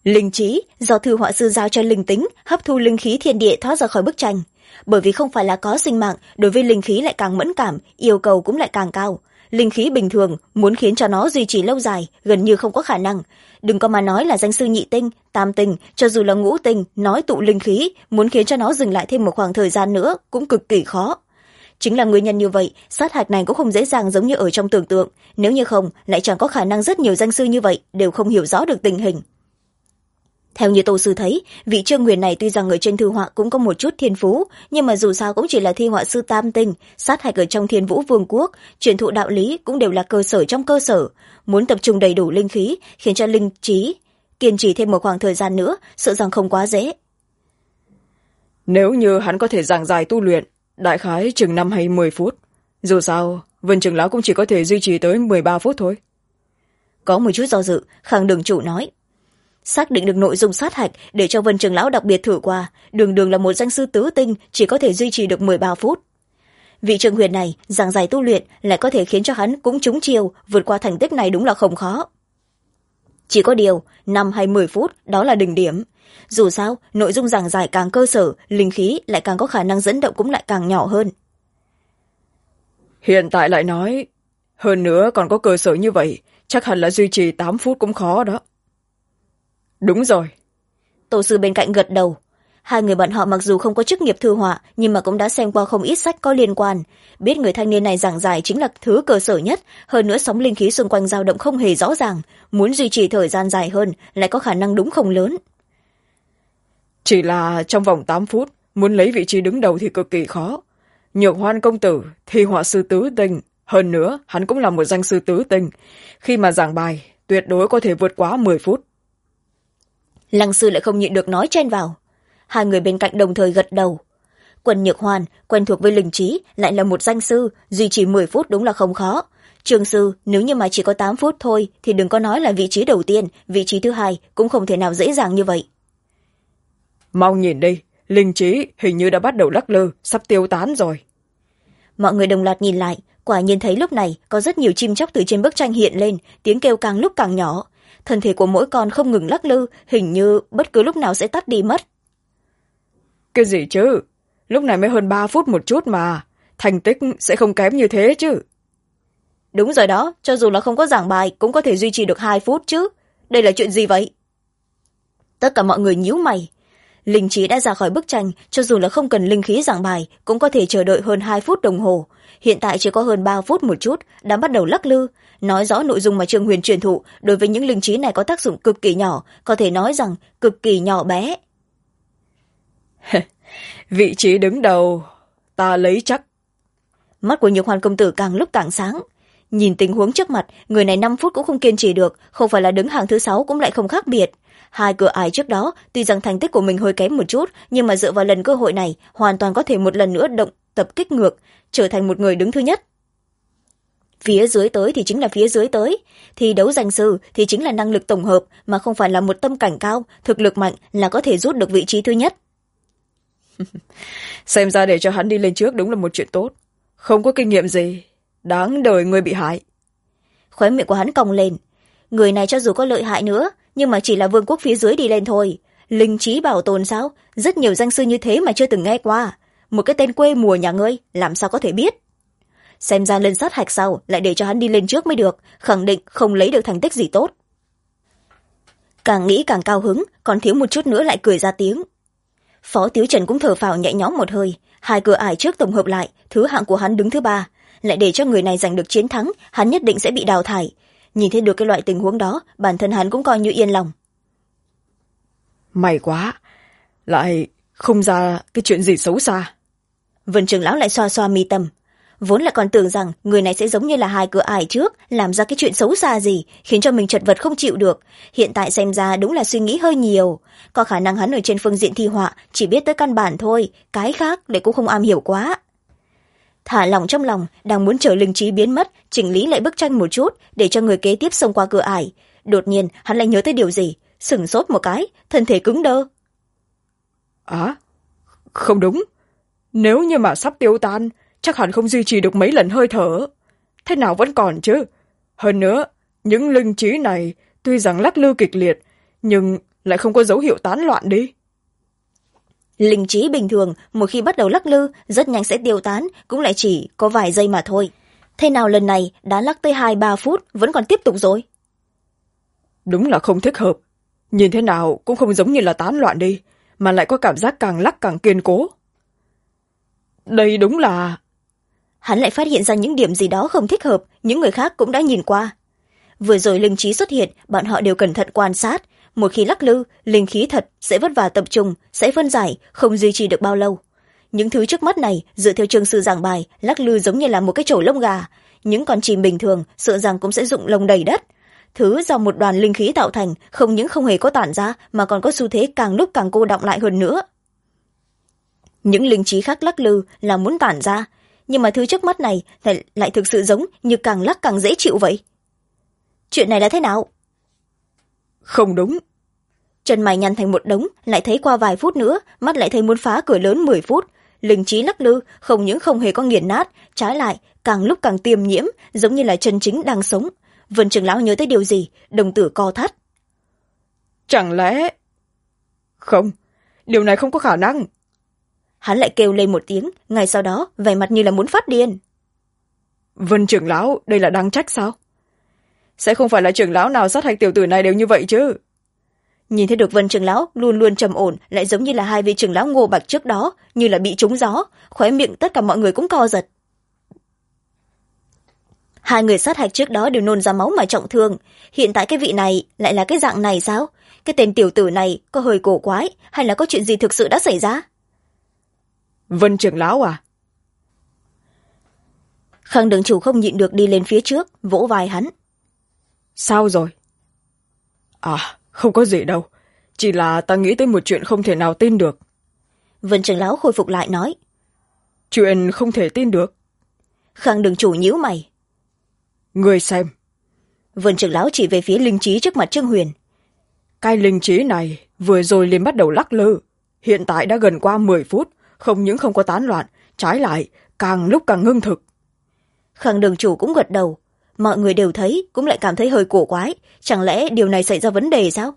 Linh trí do thư họa sư giao cho linh tính hấp thu linh khí thiên địa thoát ra khỏi bức tranh. Bởi vì không phải là có sinh mạng, đối với linh khí lại càng mẫn cảm, yêu cầu cũng lại càng cao. Linh khí bình thường muốn khiến cho nó duy trì lâu dài gần như không có khả năng. Đừng có mà nói là danh sư nhị tinh, tam tinh, cho dù là ngũ tinh nói tụ linh khí, muốn khiến cho nó dừng lại thêm một khoảng thời gian nữa cũng cực kỳ khó. Chính là nguyên nhân như vậy, sát hạch này cũng không dễ dàng giống như ở trong tưởng tượng, nếu như không lại chẳng có khả năng rất nhiều danh sư như vậy đều không hiểu rõ được tình hình. Theo như Tô Sư thấy, vị Trương Huyền này tuy rằng ở trên thư họa cũng có một chút thiên phú, nhưng mà dù sao cũng chỉ là thi họa sư tam tinh, sát hạch ở trong Thiên Vũ Vương quốc, truyền thụ đạo lý cũng đều là cơ sở trong cơ sở. Muốn tập trung đầy đủ linh khí, khiến cho linh trí kiên trì thêm một khoảng thời gian nữa, sợ rằng không quá dễ. Nếu như hắn có thể giảng dài tu luyện, đại khái chừng 5 hay 10 phút. Dù sao, Vân trưởng lão cũng chỉ có thể duy trì tới 13 phút thôi. Có một chút do dự, Khang đường chủ nói. Xác định được nội dung sát hạch để cho Vân trưởng lão đặc biệt thử qua, đường đường là một danh sư tứ tinh chỉ có thể duy trì được 13 phút. Vị Trương Huyền này giảng giải tu luyện lại có thể khiến cho hắn cũng trúng chiêu, vượt qua thành tích này đúng là không khó. Chỉ có điều 5 hay 10 phút đó là đỉnh điểm. Dù sao, nội dung giảng giải càng cơ sở, linh khí lại càng có khả năng dẫn động cũng lại càng nhỏ hơn. Hiện tại lại nói, hơn nữa còn có cơ sở như vậy, chắc hẳn là duy trì 8 phút cũng khó đó. Đúng rồi. Tổ sư bên cạnh gật đầu. Hai người bọn họ mặc dù không có chức nghiệp thư họa, nhưng mà cũng đã xem qua không ít sách có liên quan. Biết người thanh niên này giảng giải chính là thứ cơ sở nhất, hơn nữa sóng linh khí xung quanh dao động không hề rõ ràng. Muốn duy trì thời gian dài hơn, lại có khả năng đúng không lớn. Chỉ là trong vòng 8 phút, muốn lấy vị trí đứng đầu thì cực kỳ khó. Nhược Hoan công tử, thi họa sư tứ tinh. Hơn nữa, hắn cũng là một danh sư tứ tinh. Khi mà giảng bài, tuyệt đối có thể vượt quá 10 phút. Lăng sư lại không nhịn được nói chen vào. Hai người bên cạnh đồng thời gật đầu. Quần Nhược Hoàn, quen thuộc với linh trí, lại là một danh sư, duy trì 10 phút đúng là không khó. Trương sư, nếu như mà chỉ có 8 phút thôi, thì đừng có nói là vị trí đầu tiên, vị trí thứ hai cũng không thể nào dễ dàng như vậy. Mau nhìn đi, linh trí hình như đã bắt đầu lắc lư, sắp tiêu tán rồi. Mọi người đồng loạt nhìn lại, quả nhiên thấy lúc này có rất nhiều chim chóc từ trên bức tranh hiện lên, tiếng kêu càng lúc càng nhỏ. Thân thể của mỗi con không ngừng lắc lư, hình như bất cứ lúc nào sẽ tắt đi mất. Cái gì chứ? Lúc này mới hơn 3 phút một chút mà. Thành tích sẽ không kém như thế chứ. Đúng rồi đó, cho dù là không có giảng bài cũng có thể duy trì được 2 phút chứ. Đây là chuyện gì vậy? Tất cả mọi người nhíu mày. Linh trí đã ra khỏi bức tranh, cho dù là không cần linh khí giảng bài cũng có thể chờ đợi hơn 2 phút đồng hồ. Hiện tại chỉ có hơn 3 phút một chút, đã bắt đầu lắc lư. Nói rõ nội dung mà Trương Huyền truyền thụ đối với những linh trí này có tác dụng cực kỳ nhỏ, có thể nói rằng cực kỳ nhỏ bé. Vị trí đứng đầu, ta lấy chắc. Mắt của Nhược Hoàn công tử càng lúc càng sáng. Nhìn tình huống trước mặt, người này 5 phút cũng không kiên trì được, không phải là đứng hàng thứ 6 cũng lại không khác biệt. Hai cửa ải trước đó, tuy rằng thành tích của mình hơi kém một chút, nhưng mà dựa vào lần cơ hội này, hoàn toàn có thể một lần nữa tập kích ngược, trở thành một người đứng thứ nhất. Phía dưới tới thì chính là phía dưới tới, thi đấu danh sư thì chính là năng lực tổng hợp, mà không phải là một tâm cảnh cao, thực lực mạnh là có thể rút được vị trí thứ nhất. Xem ra để cho hắn đi lên trước đúng là một chuyện tốt. Không có kinh nghiệm gì, đáng đời người bị hại. Khóe miệng của hắn cong lên. Người này cho dù có lợi hại nữa, nhưng mà chỉ là vương quốc phía dưới đi lên thôi. Linh trí bảo tồn sao? Rất nhiều danh sư như thế mà chưa từng nghe qua. Một cái tên quê mùa nhà ngươi, làm sao có thể biết? Xem ra lên sát hạch sau, lại để cho hắn đi lên trước mới được, khẳng định không lấy được thành tích gì tốt. Càng nghĩ càng cao hứng, còn thiếu một chút nữa lại cười ra tiếng. Phó Tiếu Trần cũng thở phào nhẹ nhõm một hơi, hai cửa ải trước tổng hợp lại, thứ hạng của hắn đứng thứ 3, lại để cho người này giành được chiến thắng, hắn nhất định sẽ bị đào thải. Nhìn thấy được cái loại tình huống đó, bản thân hắn cũng coi như yên lòng. May quá, lại không ra cái chuyện gì xấu xa. Vân trưởng lão lại xoa xoa mi tâm. Vốn là còn tưởng rằng người này sẽ giống như là hai cửa ải trước, làm ra cái chuyện xấu xa gì, khiến cho mình chật vật không chịu được. Hiện tại xem ra đúng là suy nghĩ hơi nhiều. Có khả năng hắn ở trên phương diện thi họa, chỉ biết tới căn bản thôi, cái khác lại cũng không am hiểu quá. Thả lỏng trong lòng, đang muốn chờ linh trí biến mất, chỉnh lý lại bức tranh một chút, để cho người kế tiếp xông qua cửa ải. Đột nhiên, hắn lại nhớ tới điều gì, sửng sốt một cái, thân thể cứng đơ. Không đúng. Nếu như mà sắp tiêu tan, chắc hẳn không duy trì được mấy lần hơi thở. Thế nào vẫn còn chứ. Hơn nữa, những linh trí này tuy rằng lắc lư kịch liệt, nhưng lại không có dấu hiệu tán loạn đi? Linh trí bình thường một khi bắt đầu lắc lư rất nhanh sẽ tiêu tán, cũng lại chỉ có vài giây mà thôi. Thế nào lần này đã lắc tới 2-3 phút vẫn còn tiếp tục rồi? Đúng là không thích hợp. Nhìn thế nào cũng không giống như là tán loạn đi, mà lại có cảm giác càng lắc càng kiên cố. Đây đúng là... Hắn lại phát hiện ra những điểm gì đó không thích hợp, những người khác cũng đã nhìn qua. Vừa rồi linh trí xuất hiện, bọn họ đều cẩn thận quan sát. Một khi lắc lư, linh khí thật sẽ vất vả tập trung, sẽ phân giải, không duy trì được bao lâu. Những thứ trước mắt này, dựa theo chương sư giảng bài, lắc lư giống như là một cái chổi lông gà. Những con chim bình thường, sợ rằng cũng sẽ rụng lông đầy đất. Thứ do một đoàn linh khí tạo thành, không những không hề có tản ra, mà còn có xu thế càng lúc càng cô đọng lại hơn nữa. Những linh trí khác lắc lư là muốn tản ra, nhưng mà thứ trước mắt này lại thực sự giống như càng lắc càng dễ chịu vậy. Chuyện này là thế nào? Không đúng. Chân mày nhăn thành một đống, lại thấy qua vài phút nữa, mắt lại thấy muốn phá cửa lớn 10 phút. Linh trí lắc lư không những không hề có nghiền nát, trái lại càng lúc càng tiêm nhiễm, giống như là chân chính đang sống. Vân trưởng lão nhớ tới điều gì, đồng tử co thắt. Chẳng lẽ... Không, điều này không có khả năng. Hắn lại kêu lên một tiếng, ngay sau đó vẻ mặt như là muốn phát điên. Vân trưởng lão, đây là đáng trách sao? Sẽ không phải là trưởng lão nào sát hại tiểu tử này đều như vậy chứ? Nhìn thấy được Vân trưởng lão luôn luôn trầm ổn, lại giống như là hai vị trưởng lão Ngô Bạch trước đó, như là bị trúng gió, khóe miệng tất cả mọi người cũng co giật. Hai người sát hạch trước đó đều nôn ra máu mà trọng thương, hiện tại cái vị này lại là cái dạng này sao? Cái tên tiểu tử này có hơi cổ quái, hay là có chuyện gì thực sự đã xảy ra? Vân trưởng lão à? Khang đường chủ không nhịn được đi lên phía trước, vỗ vai hắn. Sao rồi? À, không có gì đâu. Chỉ là ta nghĩ tới một chuyện không thể nào tin được. Vân trưởng lão khôi phục lại nói. Chuyện không thể tin được? Khang đường chủ nhíu mày. Người xem. Vân trưởng lão chỉ về phía linh trí trước mặt Trương Huyền. Cái linh trí này vừa rồi liền bắt đầu lắc lư. Hiện tại đã gần qua 10 phút, không những không có tán loạn, trái lại càng lúc càng ngưng thực. Khang đường chủ cũng gật đầu. Mọi người đều thấy, cũng lại cảm thấy hơi cổ quái. Chẳng lẽ điều này xảy ra vấn đề sao?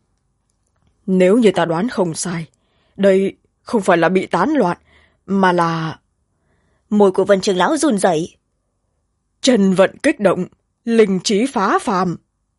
Nếu như ta đoán không sai, đây không phải là bị tán loạn, mà là... Môi của Vân trưởng lão run rẩy. Chân vận kích động, linh trí phá phàm.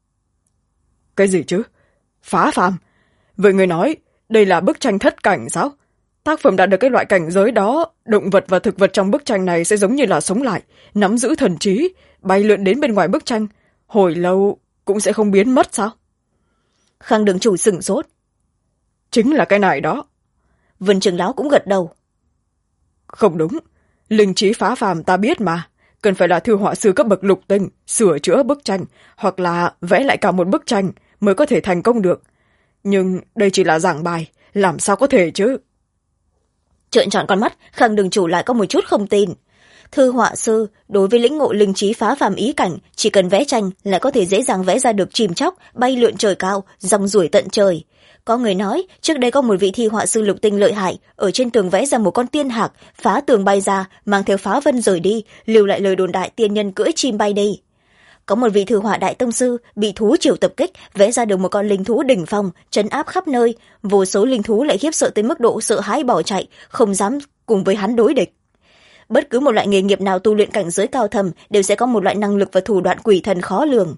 Cái gì chứ? Phá phàm? Vậy người nói, đây là bức tranh thất cảnh sao? Tác phẩm đạt được cái loại cảnh giới đó, động vật và thực vật trong bức tranh này sẽ giống như là sống lại, nắm giữ thần trí, bay lượn đến bên ngoài bức tranh, hồi lâu cũng sẽ không biến mất sao? Khang đường chủ sửng sốt. Chính là cái này đó. Vân trưởng lão cũng gật đầu. Không đúng, linh trí phá phàm ta biết mà, cần phải là thư họa sư cấp bậc lục tinh, sửa chữa bức tranh, hoặc là vẽ lại cả một bức tranh mới có thể thành công được. Nhưng đây chỉ là giảng bài, làm sao có thể chứ? Trợn tròn con mắt, Khang đường chủ lại có một chút không tin. Thư họa sư đối với lĩnh ngộ linh trí phá phàm ý cảnh, chỉ cần vẽ tranh lại có thể dễ dàng vẽ ra được chim chóc bay lượn trời cao, rong ruổi tận trời. Có người nói trước đây có một vị thi họa sư lục tinh lợi hại, ở trên tường vẽ ra một con tiên hạc, phá tường bay ra, mang theo phá vân rời đi, lưu lại lời đồn đại tiên nhân cưỡi chim bay đi. Có một vị thư họa đại tông sư bị thú triều tập kích, vẽ ra được một con linh thú đỉnh phong, trấn áp khắp nơi, vô số linh thú lại khiếp sợ tới mức độ sợ hãi bỏ chạy, không dám cùng với hắn đối địch. Bất cứ một loại nghề nghiệp nào tu luyện cảnh giới cao thầm đều sẽ có một loại năng lực và thủ đoạn quỷ thần khó lường.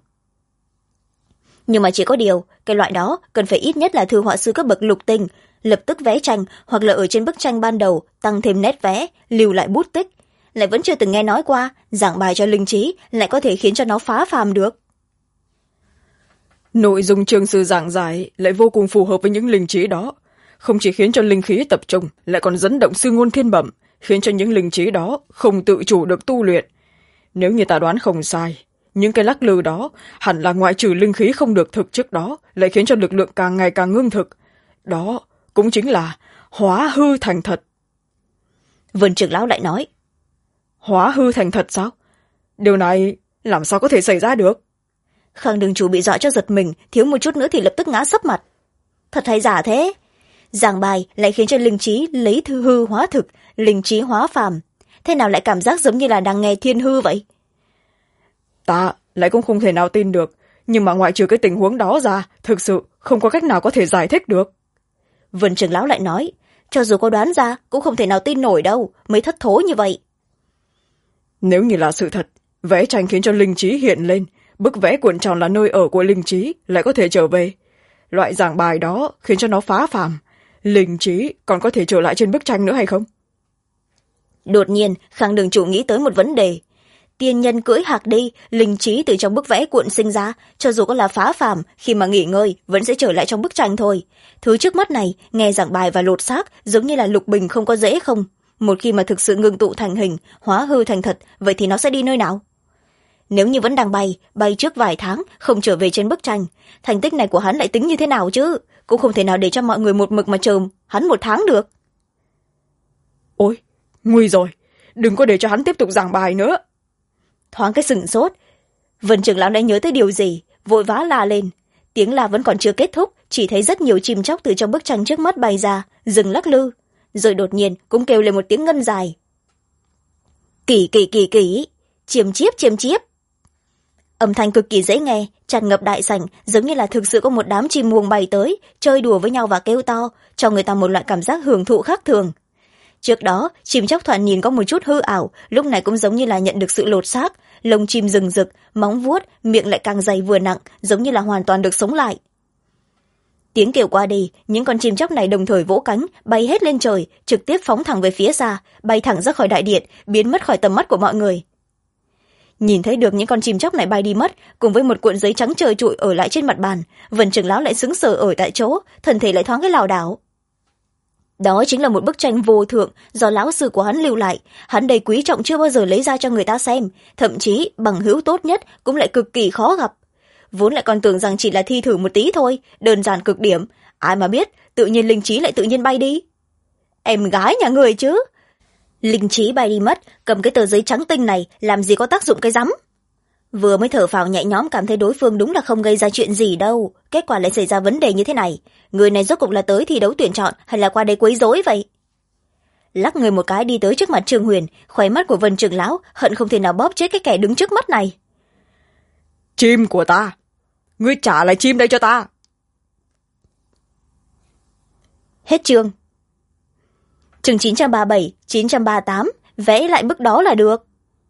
Nhưng mà chỉ có điều, cái loại đó cần phải ít nhất là thư họa sư cấp bậc lục tinh, lập tức vẽ tranh hoặc là ở trên bức tranh ban đầu tăng thêm nét vẽ, lưu lại bút tích. Lại vẫn chưa từng nghe nói qua, giảng bài cho linh trí lại có thể khiến cho nó phá phàm được. Nội dung chương sư giảng giải lại vô cùng phù hợp với những linh trí đó. Không chỉ khiến cho linh khí tập trung, lại còn dẫn động sư ngôn thiên bẩm, khiến cho những linh trí đó không tự chủ được tu luyện. Nếu như ta đoán không sai, những cái lắc lư đó hẳn là ngoại trừ linh khí không được thực trước đó, lại khiến cho lực lượng càng ngày càng ngưng thực. Đó cũng chính là hóa hư thành thật. Vân trưởng lão lại nói. Hóa hư thành thật sao? Điều này làm sao có thể xảy ra được? Khang đường chủ bị dọa cho giật mình, thiếu một chút nữa thì lập tức ngã sấp mặt. Thật hay giả thế? Giảng bài lại khiến cho linh trí lấy thư hư hóa thực, linh trí hóa phàm. Thế nào lại cảm giác giống như là đang nghe thiên hư vậy? Ta lại cũng không thể nào tin được, nhưng mà ngoại trừ cái tình huống đó ra, thực sự không có cách nào có thể giải thích được. Vân trưởng lão lại nói, cho dù có đoán ra cũng không thể nào tin nổi đâu, mới thất thố như vậy. Nếu như là sự thật, vẽ tranh khiến cho linh trí hiện lên, bức vẽ cuộn tròn là nơi ở của linh trí lại có thể trở về. Loại giảng bài đó khiến cho nó phá phàm, linh trí còn có thể trở lại trên bức tranh nữa hay không? Đột nhiên Khang đường chủ nghĩ tới một vấn đề. Tiên nhân cưỡi hạc đi, linh trí từ trong bức vẽ cuộn sinh ra, cho dù có là phá phàm, khi mà nghỉ ngơi vẫn sẽ trở lại trong bức tranh thôi. Thứ trước mắt này nghe giảng bài và lột xác giống như là lục bình không có dễ không. Một khi mà thực sự ngưng tụ thành hình, hóa hư thành thật, vậy thì nó sẽ đi nơi nào? Nếu như vẫn đang bay trước vài tháng không trở về trên bức tranh, thành tích này của hắn lại tính như thế nào chứ? Cũng không thể nào để cho mọi người một mực mà chờ hắn một tháng được. Ôi, nguy rồi, đừng có để cho hắn tiếp tục giảng bài nữa. Thoáng cái sửng sốt, Vân trưởng lão đã nhớ tới điều gì, vội vã la lên. Tiếng la vẫn còn chưa kết thúc, chỉ thấy rất nhiều chim chóc từ trong bức tranh trước mắt bay ra, dừng lắc lư, rồi đột nhiên cũng kêu lên một tiếng ngân dài. Kỳ kỳ kỳ kỳ, chiêm chiếp. Âm thanh cực kỳ dễ nghe, tràn ngập đại sảnh, giống như là thực sự có một đám chim muông bay tới, chơi đùa với nhau và kêu to, cho người ta một loại cảm giác hưởng thụ khác thường. Trước đó, chim chóc thoạt nhìn có một chút hư ảo, lúc này cũng giống như là nhận được sự lột xác, lông chim rừng rực, móng vuốt, miệng lại càng dày vừa nặng, giống như là hoàn toàn được sống lại. Tiếng kêu qua đi, những con chim chóc này đồng thời vỗ cánh, bay hết lên trời, trực tiếp phóng thẳng về phía xa, bay thẳng ra khỏi đại điện, biến mất khỏi tầm mắt của mọi người. Nhìn thấy được những con chim chóc này bay đi mất, cùng với một cuộn giấy trắng trơ trụi ở lại trên mặt bàn, Vân trưởng lão lại sững sờ ở tại chỗ, thân thể lại thoáng cái lảo đảo. Đó chính là một bức tranh vô thượng do lão sư của hắn lưu lại, hắn đầy quý trọng chưa bao giờ lấy ra cho người ta xem, thậm chí bằng hữu tốt nhất cũng lại cực kỳ khó gặp. Vốn lại còn tưởng rằng chỉ là thi thử một tí thôi, đơn giản cực điểm, ai mà biết tự nhiên linh trí lại tự nhiên bay đi. Em gái nhà người chứ. Linh trí bay đi mất, cầm cái tờ giấy trắng tinh này làm gì có tác dụng cái rắm. Vừa mới thở phào nhẹ nhõm cảm thấy đối phương đúng là không gây ra chuyện gì đâu, kết quả lại xảy ra vấn đề như thế này. Người này rốt cục là tới thi đấu tuyển chọn hay là qua đây quấy rối vậy? Lắc người một cái đi tới trước mặt Trương Huyền, khóe mắt của Vân trưởng lão hận không thể nào bóp chết cái kẻ đứng trước mắt này. Chim của ta, ngươi trả lại chim đây cho ta. Hết chương. Chương 937, 938, vẽ lại bức đó là được.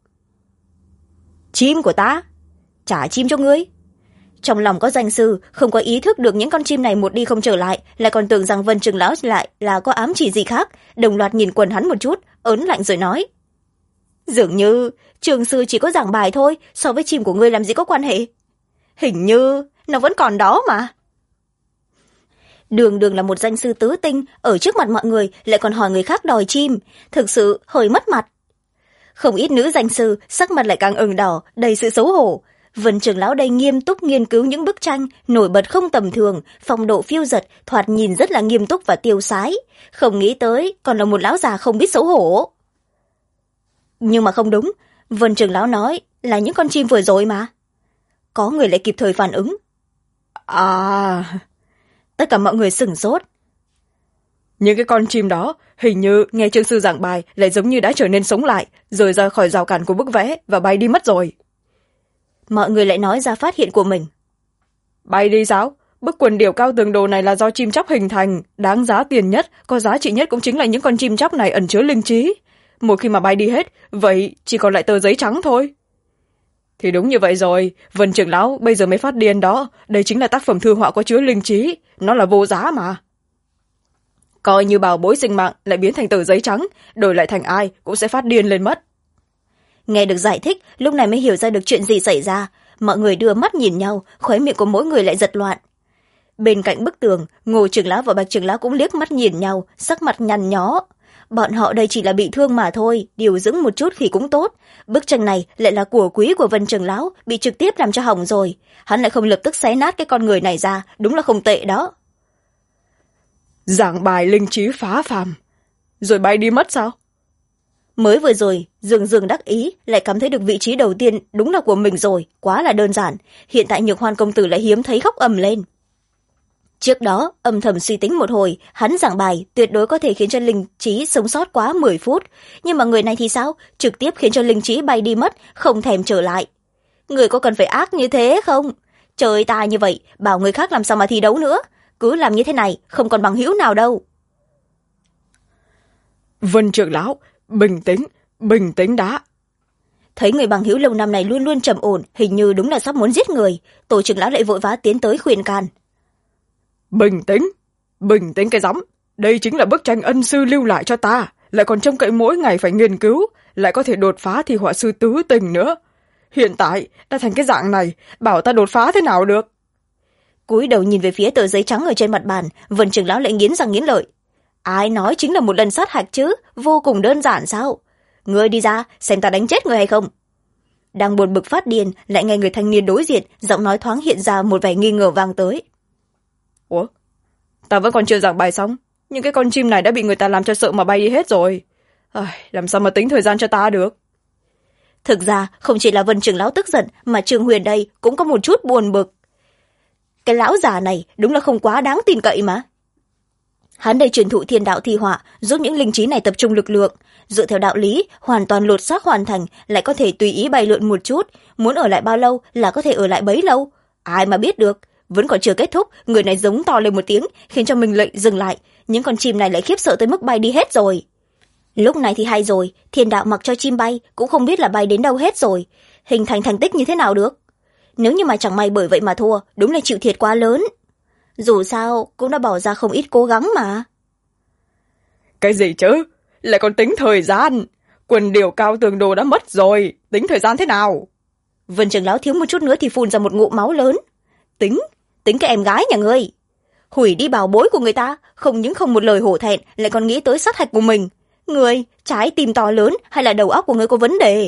Chim của ta? Trả chim cho ngươi. Trong lòng có danh sư, không có ý thức được những con chim này một đi không trở lại, lại còn tưởng rằng Vân trưởng lão lại là có ám chỉ gì khác, đồng loạt nhìn quần hắn một chút, ớn lạnh rồi nói. Dường như trường sư chỉ có giảng bài thôi, so với chim của ngươi làm gì có quan hệ. Hình như nó vẫn còn đó mà. Đường đường là một danh sư tứ tinh, ở trước mặt mọi người lại còn hỏi người khác đòi chim, thực sự hơi mất mặt. Không ít nữ danh sư sắc mặt lại càng ửng đỏ, đầy sự xấu hổ. Vân trưởng lão đây nghiêm túc nghiên cứu những bức tranh, nổi bật không tầm thường, phong độ phiêu dật, thoạt nhìn rất là nghiêm túc và tiêu sái. Không nghĩ tới còn là một lão già không biết xấu hổ. Nhưng mà không đúng, Vân trưởng lão nói là những con chim vừa rồi mà. Có người lại kịp thời phản ứng. À... Tất cả mọi người sửng sốt. Những cái con chim đó hình như nghe Trương sư giảng bài lại giống như đã trở nên sống lại, rời ra khỏi rào cản của bức vẽ và bay đi mất rồi. Mọi người lại nói ra phát hiện của mình. Bay đi sao? Bức quần điểu cao tường đồ này là do chim chóc hình thành, đáng giá tiền nhất, có giá trị nhất cũng chính là những con chim chóc này ẩn chứa linh trí. Một khi mà bay đi hết, vậy chỉ còn lại tờ giấy trắng thôi. Thì đúng như vậy rồi, Vân trưởng lão bây giờ mới phát điên đó, đây chính là tác phẩm thư họa có chứa linh trí, nó là vô giá mà. Coi như bảo bối sinh mạng lại biến thành tờ giấy trắng, đổi lại thành ai cũng sẽ phát điên lên mất. Nghe được giải thích, lúc này mới hiểu ra được chuyện gì xảy ra. Mọi người đưa mắt nhìn nhau, khóe miệng của mỗi người lại giật loạn. Bên cạnh bức tường, Ngô trưởng lão và Bạch trưởng lão cũng liếc mắt nhìn nhau, sắc mặt nhăn nhó. Bọn họ đây chỉ là bị thương mà thôi, điều dưỡng một chút thì cũng tốt. Bức tranh này lại là của quý của Vân trưởng lão, bị trực tiếp làm cho hỏng rồi. Hắn lại không lập tức xé nát cái con người này ra, đúng là không tệ đó. Giảng bài linh trí phá phàm, rồi bay đi mất sao? Mới vừa rồi, dường đắc ý, lại cảm thấy được vị trí đầu tiên đúng là của mình rồi, quá là đơn giản. Hiện tại Nhược Hoan công tử lại hiếm thấy khóc ầm lên. Trước đó, âm thầm suy tính một hồi, hắn giảng bài tuyệt đối có thể khiến cho linh trí sống sót quá 10 phút. Nhưng mà người này thì sao? Trực tiếp khiến cho linh trí bay đi mất, không thèm trở lại. Người có cần phải ác như thế không? Trời ta như vậy, bảo người khác làm sao mà thi đấu nữa. Cứ làm như thế này, không còn bằng hữu nào đâu. Vân trưởng lão, bình tĩnh đã. Thấy người bằng hữu lâu năm này luôn luôn trầm ổn, hình như đúng là sắp muốn giết người. Tổ trưởng lão lại vội vã tiến tới khuyên can. Bình tĩnh cái rắm. Đây chính là bức tranh ân sư lưu lại cho ta, lại còn trông cậy mỗi ngày phải nghiên cứu, lại có thể đột phá thi họa sư tứ tình nữa. Hiện tại đã thành cái dạng này, bảo ta đột phá thế nào được? Cúi đầu nhìn về phía tờ giấy trắng ở trên mặt bàn, Vân trưởng lão lại nghiến răng nghiến lợi. Ai nói chính là một lần sát hạch chứ, vô cùng đơn giản sao? Ngươi đi ra, xem ta đánh chết người hay không? Đang buồn bực phát điên, lại nghe người thanh niên đối diện, giọng nói thoáng hiện ra một vẻ nghi ngờ vang tới. Ủa? Ta vẫn còn chưa giảng bài xong, những cái con chim này đã bị người ta làm cho sợ mà bay đi hết rồi. Làm sao mà tính thời gian cho ta được? Thực ra, không chỉ là Vân trưởng lão tức giận, mà Trương Huyền đây cũng có một chút buồn bực. Cái lão già này đúng là không quá đáng tin cậy mà. Hắn đây truyền thụ thiên đạo thi họa, giúp những linh trí này tập trung lực lượng. Dựa theo đạo lý, hoàn toàn lột xác hoàn thành, lại có thể tùy ý bay lượn một chút. Muốn ở lại bao lâu là có thể ở lại bấy lâu. Ai mà biết được. Vẫn còn chưa kết thúc, người này giống to lên một tiếng, khiến cho mình lệnh dừng lại. Những con chim này lại khiếp sợ tới mức bay đi hết rồi. Lúc này thì hay rồi, thiên đạo mặc cho chim bay, cũng không biết là bay đến đâu hết rồi. Hình thành thành tích như thế nào được? Nếu như mà chẳng may bởi vậy mà thua, đúng là chịu thiệt quá lớn. Dù sao, cũng đã bỏ ra không ít cố gắng mà. Cái gì chứ? Lại còn tính thời gian. Quần điểu cao tường đồ đã mất rồi, tính thời gian thế nào? Vân trưởng lão thiếu một chút nữa thì phun ra một ngụm máu lớn. Tính cái em gái nhà ngươi. Hủy đi bảo bối của người ta, không những không một lời hổ thẹn, lại còn nghĩ tới sát hạch của mình. Ngươi, trái tim to lớn hay là đầu óc của ngươi có vấn đề?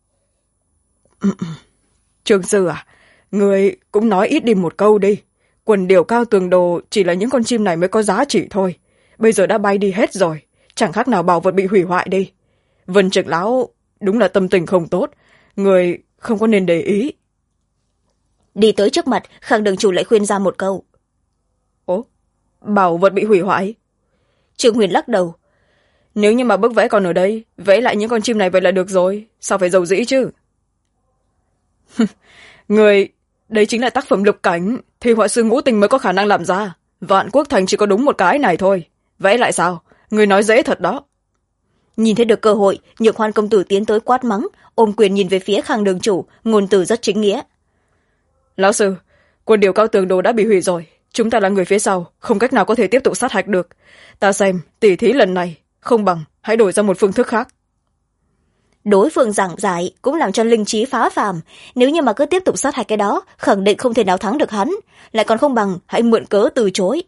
Trương sư à, ngươi cũng nói ít đi một câu đi. Quần điểu cao tường đồ chỉ là những con chim này mới có giá trị thôi. Bây giờ đã bay đi hết rồi, chẳng khác nào bảo vật bị hủy hoại đi. Vân trưởng lão đúng là tâm tình không tốt, người không có nên để ý. Đi tới trước mặt, Khang đường chủ lại khuyên ra một câu. Ố, bảo vật bị hủy hoại? Trương Huyền lắc đầu. Nếu như mà bức vẽ còn ở đây, vẽ lại những con chim này vậy là được rồi, sao phải dầu dĩ chứ? Người, đây chính là tác phẩm lục cảnh, thì họa sư ngũ tình mới có khả năng làm ra. Vạn Quốc Thành chỉ có đúng một cái này thôi. Vẽ lại sao? Người nói dễ thật đó. Nhìn thấy được cơ hội, Nhược Hoan công tử tiến tới quát mắng, ôm quyền nhìn về phía Khang đường chủ, ngôn từ rất chính nghĩa. Lão sư, quần điểu cao tường đồ đã bị hủy rồi. Chúng ta là người phía sau, không cách nào có thể tiếp tục sát hạch được. Ta xem, tỉ thí lần này, không bằng, hãy đổi ra một phương thức khác. Đối phương giảng giải cũng làm cho linh trí phá phàm. Nếu như mà cứ tiếp tục sát hạch cái đó, khẳng định không thể nào thắng được hắn. Lại còn không bằng, hãy mượn cớ từ chối.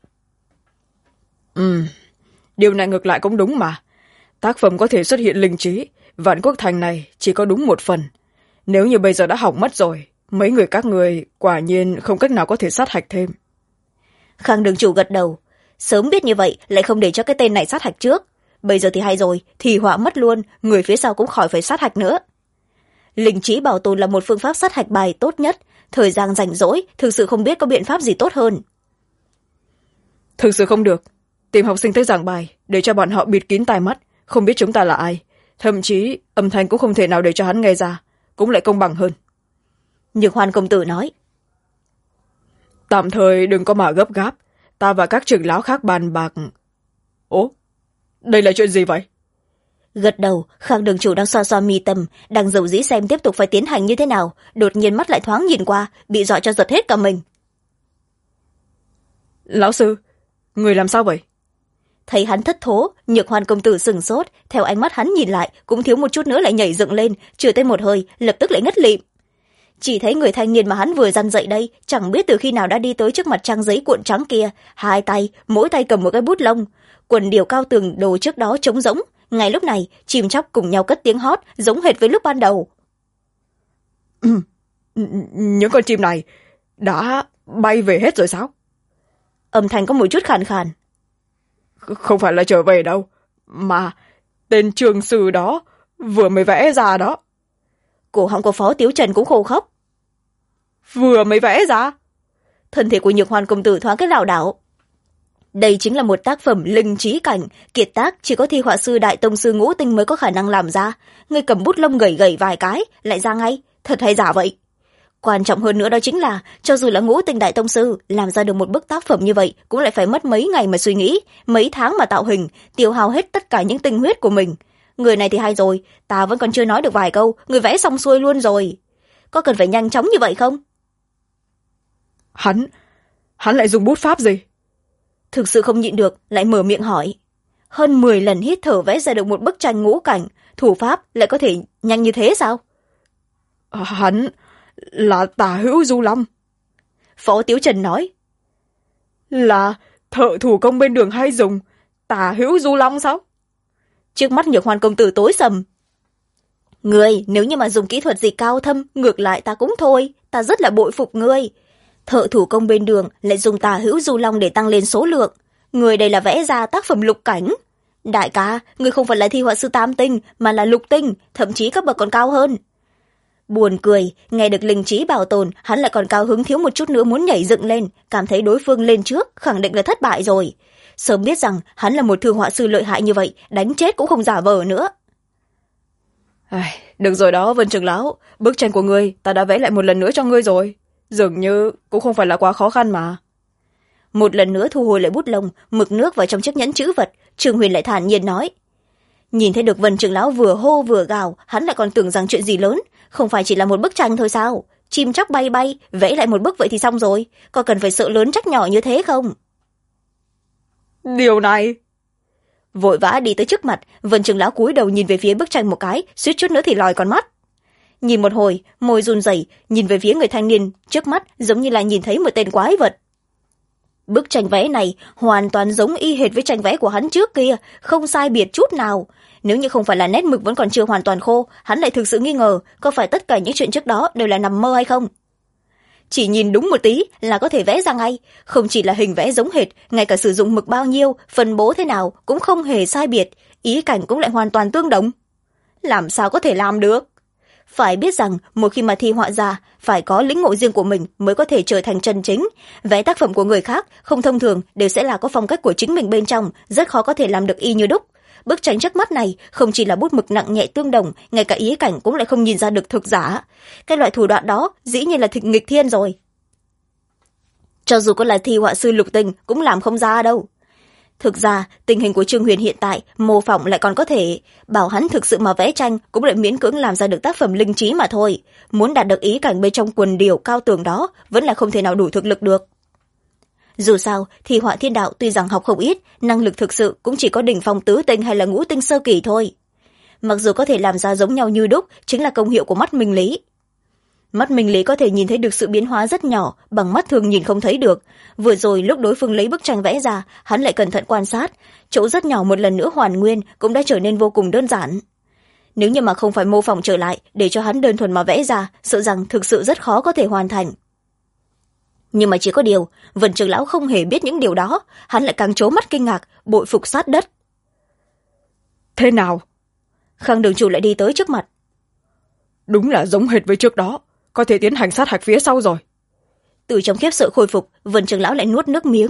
Điều này ngược lại cũng đúng mà. Tác phẩm có thể xuất hiện linh trí, Vạn Quốc Thành này chỉ có đúng một phần. Nếu như bây giờ đã hỏng mất rồi, mấy người các người quả nhiên không cách nào có thể sát hạch thêm. Khang đường chủ gật đầu. Sớm biết như vậy, lại không để cho cái tên này sát hạch trước. Bây giờ thì hay rồi, thì họa mất luôn, người phía sau cũng khỏi phải sát hạch nữa. Linh trí bảo tồn là một phương pháp sát hạch bài tốt nhất. Thời gian rảnh rỗi, thực sự không biết có biện pháp gì tốt hơn. Thực sự không được. Tìm học sinh tới giảng bài, để cho bọn họ bịt kín tai mắt, không biết chúng ta là ai. Thậm chí, âm thanh cũng không thể nào để cho hắn nghe ra, cũng lại công bằng hơn. Nhược Hoan công tử nói. Tạm thời đừng có mà gấp gáp, ta và các trưởng lão khác bàn bạc. Ố, đây là chuyện gì vậy? Gật đầu, Khang đường chủ đang xoa xoa mi tâm, đang dầu dĩ xem tiếp tục phải tiến hành như thế nào, đột nhiên mắt lại thoáng nhìn qua, bị dọa cho giật hết cả mình. Lão sư, người làm sao vậy? Thấy hắn thất thố, Nhược Hoan công tử sừng sốt, theo ánh mắt hắn nhìn lại, cũng thiếu một chút nữa lại nhảy dựng lên, chưa tới một hơi, lập tức lại ngất lịm. Chỉ thấy người thanh niên mà hắn vừa dằn dậy đây, chẳng biết từ khi nào đã đi tới trước mặt trang giấy cuộn trắng kia, hai tay, mỗi tay cầm một cái bút lông. Quần điểu cao tường đồ trước đó trống rỗng, ngay lúc này, chim chóc cùng nhau cất tiếng hót, giống hệt với lúc ban đầu. Những con chim này đã bay về hết rồi sao? Âm thanh có một chút khàn khàn. Không phải là trở về đâu, mà tên trường sư đó vừa mới vẽ ra đó. Cổ họng của Phó Tiếu Trần cũng khô khốc. Vừa mới vẽ ra? Thân thể của Nhược Hoan công tử thoáng cái lảo đảo. Đây chính là một tác phẩm linh trí cảnh, kiệt tác chỉ có thi họa sư đại tông sư ngũ tinh mới có khả năng làm ra. Người cầm bút lông gẩy gẩy vài cái, lại ra ngay, thật hay giả vậy? Quan trọng hơn nữa đó chính là, cho dù là ngũ tinh đại tông sư, làm ra được một bức tác phẩm như vậy cũng lại phải mất mấy ngày mà suy nghĩ, mấy tháng mà tạo hình, tiêu hao hết tất cả những tinh huyết của mình. Người này thì hay rồi, ta vẫn còn chưa nói được vài câu, người vẽ xong xuôi luôn rồi. Có cần phải nhanh chóng như vậy không? Hắn lại dùng bút pháp gì? Thực sự không nhịn được, lại mở miệng hỏi. Hơn 10 lần hít thở vẽ ra được một bức tranh ngũ cảnh, thủ pháp lại có thể nhanh như thế sao? Hắn là Tả Hữu Du Long. Phó Tiếu Trần nói. Là thợ thủ công bên đường hay dùng Tả Hữu Du Long sao? Trước mắt Nhược Hoan công tử tối sầm. Ngươi, nếu như mà dùng kỹ thuật gì cao thâm, ngược lại ta cũng thôi, ta rất là bội phục ngươi. Thợ thủ công bên đường lại dùng Tả Hữu Du Long để tăng lên số lượng. Người đây là vẽ ra tác phẩm lục cảnh. Đại ca, người không phải là thi họa sư tam tinh, mà là lục tinh, thậm chí cấp bậc còn cao hơn. Buồn cười, nghe được linh trí bảo tồn, hắn lại còn cao hứng thiếu một chút nữa muốn nhảy dựng lên, cảm thấy đối phương lên trước, khẳng định là thất bại rồi. Sớm biết rằng hắn là một thư họa sư lợi hại như vậy, đánh chết cũng không giả vờ nữa. Được rồi đó, Vân Trưởng lão, bức tranh của ngươi ta đã vẽ lại một lần nữa cho ngươi rồi. Dường như cũng không phải là quá khó khăn mà. Một lần nữa thu hồi lại bút lông, mực nước vào trong chiếc nhẫn chữ vật, Trương Huyền lại thản nhiên nói. Nhìn thấy được Vân Trưởng lão vừa hô vừa gào, hắn lại còn tưởng rằng chuyện gì lớn, không phải chỉ là một bức tranh thôi sao? Chim chóc bay bay, vẽ lại một bức vậy thì xong rồi, có cần phải sợ lớn trách nhỏ như thế không? Điều này... Vội vã đi tới trước mặt, Vân Trưởng lão cúi đầu nhìn về phía bức tranh một cái, suýt chút nữa thì lòi con mắt. Nhìn một hồi, môi run rẩy, nhìn về phía người thanh niên trước mắt, giống như là nhìn thấy một tên quái vật. Bức tranh vẽ này hoàn toàn giống y hệt với tranh vẽ của hắn trước kia, không sai biệt chút nào. Nếu như không phải là nét mực vẫn còn chưa hoàn toàn khô, hắn lại thực sự nghi ngờ có phải tất cả những chuyện trước đó đều là nằm mơ hay không. Chỉ nhìn đúng một tí là có thể vẽ ra ngay, không chỉ là hình vẽ giống hệt, ngay cả sử dụng mực bao nhiêu, phân bố thế nào cũng không hề sai biệt, ý cảnh cũng lại hoàn toàn tương đồng. Làm sao có thể làm được? Phải biết rằng một khi mà thi họa ra, phải có lĩnh ngộ riêng của mình mới có thể trở thành chân chính. Vẽ tác phẩm của người khác không thông thường đều sẽ là có phong cách của chính mình bên trong, rất khó có thể làm được y như đúc. Bức tranh trước mắt này không chỉ là bút mực nặng nhẹ tương đồng, ngay cả ý cảnh cũng lại không nhìn ra được thực giả. Cái loại thủ đoạn đó dĩ nhiên là nghịch thiên rồi. Cho dù có là thi họa sư lục tinh cũng làm không ra đâu. Thực ra, tình hình của Trương Huyền hiện tại, mô phỏng lại còn có thể, bảo hắn thực sự mà vẽ tranh cũng lại miễn cưỡng làm ra được tác phẩm linh trí mà thôi. Muốn đạt được ý cảnh bên trong quần điểu cao tường đó, vẫn là không thể nào đủ thực lực được. Dù sao, thì họa thiên đạo tuy rằng học không ít, năng lực thực sự cũng chỉ có đỉnh phong tứ tinh hay là ngũ tinh sơ kỳ thôi. Mặc dù có thể làm ra giống nhau như đúc, chính là công hiệu của mắt minh lý. Mắt minh lý có thể nhìn thấy được sự biến hóa rất nhỏ, bằng mắt thường nhìn không thấy được. Vừa rồi lúc đối phương lấy bức tranh vẽ ra, hắn lại cẩn thận quan sát, chỗ rất nhỏ một lần nữa hoàn nguyên cũng đã trở nên vô cùng đơn giản. Nếu như mà không phải mô phỏng trở lại để cho hắn đơn thuần mà vẽ ra, sợ rằng thực sự rất khó có thể hoàn thành. Nhưng mà chỉ có điều, Vân Trưởng lão không hề biết những điều đó, hắn lại càng trố mắt kinh ngạc, bội phục sát đất. Thế nào? Khang đường chủ lại đi tới trước mặt. Đúng là giống hệt với trước đó, có thể tiến hành sát hạch phía sau rồi. Từ trong khiếp sợ khôi phục, Vân Trưởng lão lại nuốt nước miếng.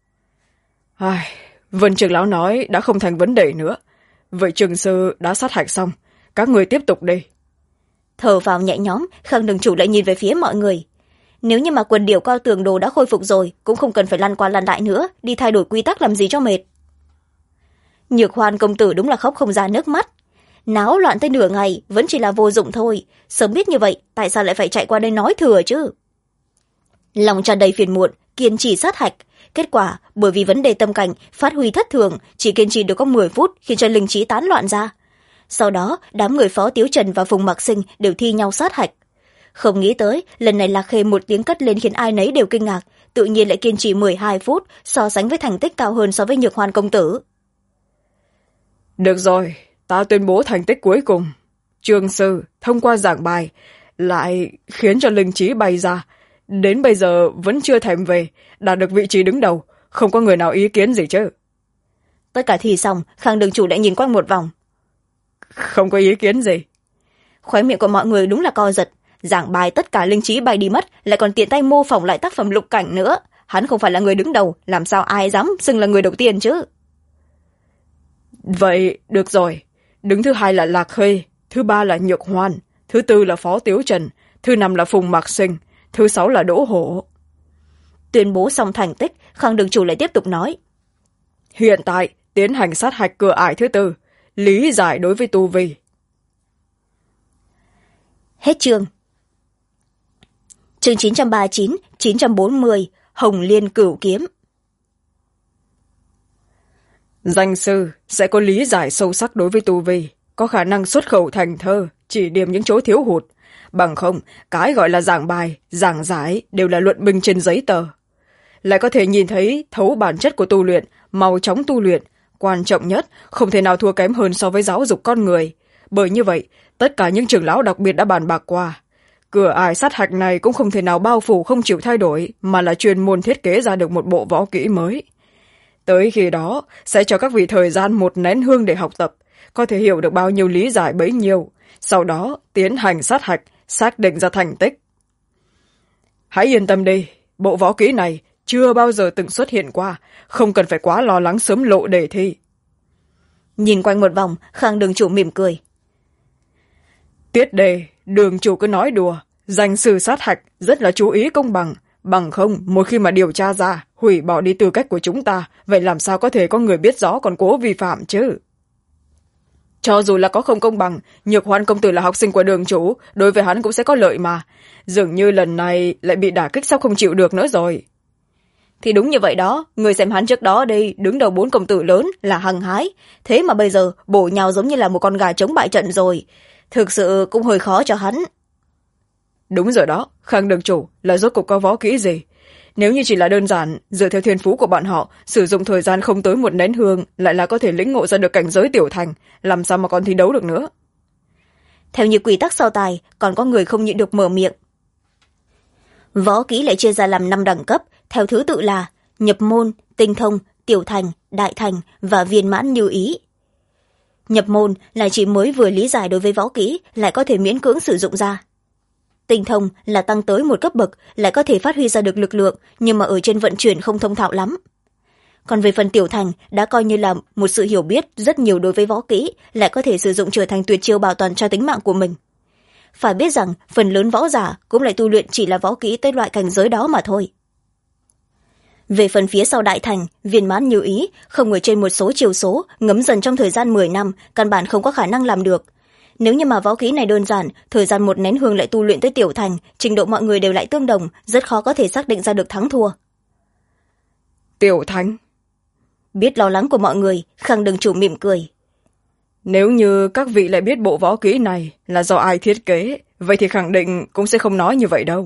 Vân Trưởng lão nói đã không thành vấn đề nữa. Vậy Trường sư đã sát hạch xong, các người tiếp tục đi. Thở vào nhẹ nhõm, Khang đường chủ lại nhìn về phía mọi người. Nếu như mà quần điểu cao tường đồ đã khôi phục rồi, cũng không cần phải lăn qua lăn lại nữa, đi thay đổi quy tắc làm gì cho mệt. Nhược Hoan công tử đúng là khóc không ra nước mắt. Náo loạn tới nửa ngày vẫn chỉ là vô dụng thôi, sớm biết như vậy tại sao lại phải chạy qua đây nói thừa chứ. Lòng tràn đầy phiền muộn, kiên trì sát hạch, kết quả bởi vì vấn đề tâm cảnh phát huy thất thường, chỉ kiên trì được có 10 phút khiến cho linh trí tán loạn ra. Sau đó đám người Phó Tiếu Trần và Phùng Mạc Sinh đều thi nhau sát hạch. Không nghĩ tới lần này Lạc Khê một tiếng cất lên khiến ai nấy đều kinh ngạc, tự nhiên lại kiên trì 12 phút, so sánh với thành tích cao hơn so với Nhược Hoan công tử. Được rồi, ta tuyên bố thành tích cuối cùng. Trường sư thông qua giảng bài lại khiến cho linh trí bay ra, đến bây giờ vẫn chưa thèm về, đạt được vị trí đứng đầu, không có người nào ý kiến gì chứ. Tất cả thi xong, Khang đường chủ lại nhìn quanh một vòng. Không có ý kiến gì. Khóe miệng của mọi người đúng là co giật, giảng bài tất cả linh trí bay đi mất, lại còn tiện tay mô phỏng lại tác phẩm lục cảnh nữa. Hắn không phải là người đứng đầu, làm sao ai dám xưng là người đầu tiên chứ. Vậy được rồi, đứng thứ hai là Lạc Khê, thứ ba là Nhược Hoan, thứ tư là Phó Tiếu Trần, thứ 5 là Phùng Mạc Sinh, thứ 6 là Đỗ Hổ. Tuyên bố xong thành tích, Khang đường chủ lại tiếp tục nói. Hiện tại tiến hành sát hạch cửa ải thứ 4, lý giải đối với tu vi. Hết chương. Chương 939, 940, Hồng Liên Cửu Kiếm. Danh sư sẽ có lý giải sâu sắc đối với tu vi, có khả năng xuất khẩu thành thơ, chỉ điểm những chỗ thiếu hụt. Bằng không, cái gọi là giảng bài, giảng giải đều là luận bình trên giấy tờ. Lại có thể nhìn thấy thấu bản chất của tu luyện, mau chóng tu luyện. Quan trọng nhất, không thể nào thua kém hơn so với giáo dục con người. Bởi như vậy, tất cả những trưởng lão đặc biệt đã bàn bạc qua. Cửa ải sát hạch này cũng không thể nào bao phủ không chịu thay đổi, mà là chuyên môn thiết kế ra được một bộ võ kỹ mới. Tới khi đó, sẽ cho các vị thời gian 1 nén hương để học tập, có thể hiểu được bao nhiêu lý giải bấy nhiêu, sau đó tiến hành sát hạch, xác định ra thành tích. Hãy yên tâm đi, bộ võ kỹ này chưa bao giờ từng xuất hiện qua, không cần phải quá lo lắng sớm lộ đề thi. Nhìn quanh một vòng, Khang đường chủ mỉm cười. Tiết đề, đường chủ cứ nói đùa, danh sư sát hạch rất là chú ý công bằng. Bằng không, một khi mà điều tra ra, hủy bỏ đi tư cách của chúng ta, vậy làm sao có thể có người biết rõ còn cố vi phạm chứ? Cho dù là có không công bằng, Nhược Hoan công tử là học sinh của đường chủ, đối với hắn cũng sẽ có lợi mà. Dường như lần này lại bị đả kích, sắp không chịu được nữa rồi. Thì đúng như vậy đó, người xem hắn trước đó đi, đứng đầu 4 công tử lớn là hăng hái. Thế mà bây giờ bổ nhào giống như là một con gà chống bại trận rồi. Thực sự cũng hơi khó cho hắn. Đúng rồi đó, Khang đường chủ là rốt cuộc có võ kỹ gì? Nếu như chỉ là đơn giản, dựa theo thiên phú của bọn họ, sử dụng thời gian không tới 1 nén hương, lại là có thể lĩnh ngộ ra được cảnh giới tiểu thành, làm sao mà còn thi đấu được nữa? Theo như quy tắc so tài, còn có người không nhịn được mở miệng. Võ kỹ lại chia ra làm 5 đẳng cấp, theo thứ tự là nhập môn, tinh thông, tiểu thành, đại thành và viên mãn như ý. Nhập môn là chỉ mới vừa lý giải đối với võ kỹ, lại có thể miễn cưỡng sử dụng ra. Tinh thông là tăng tới một cấp bậc, lại có thể phát huy ra được lực lượng, nhưng mà ở trên vận chuyển không thông thạo lắm. Còn về phần tiểu thành, đã coi như là một sự hiểu biết rất nhiều đối với võ kỹ, lại có thể sử dụng trở thành tuyệt chiêu bảo toàn cho tính mạng của mình. Phải biết rằng, phần lớn võ giả cũng lại tu luyện chỉ là võ kỹ tới loại cảnh giới đó mà thôi. Về phần phía sau đại thành, viên mãn như ý, không ở trên một số chiều số, ngấm dần trong thời gian 10 năm, căn bản không có khả năng làm được. Nếu như mà võ kỹ này đơn giản, thời gian 1 nén hương lại tu luyện tới tiểu thành, trình độ mọi người đều lại tương đồng, rất khó có thể xác định ra được thắng thua. Tiểu thành? Biết lo lắng của mọi người, Khang đường chủ mỉm cười. Nếu như các vị lại biết bộ võ kỹ này là do ai thiết kế, vậy thì khẳng định cũng sẽ không nói như vậy đâu.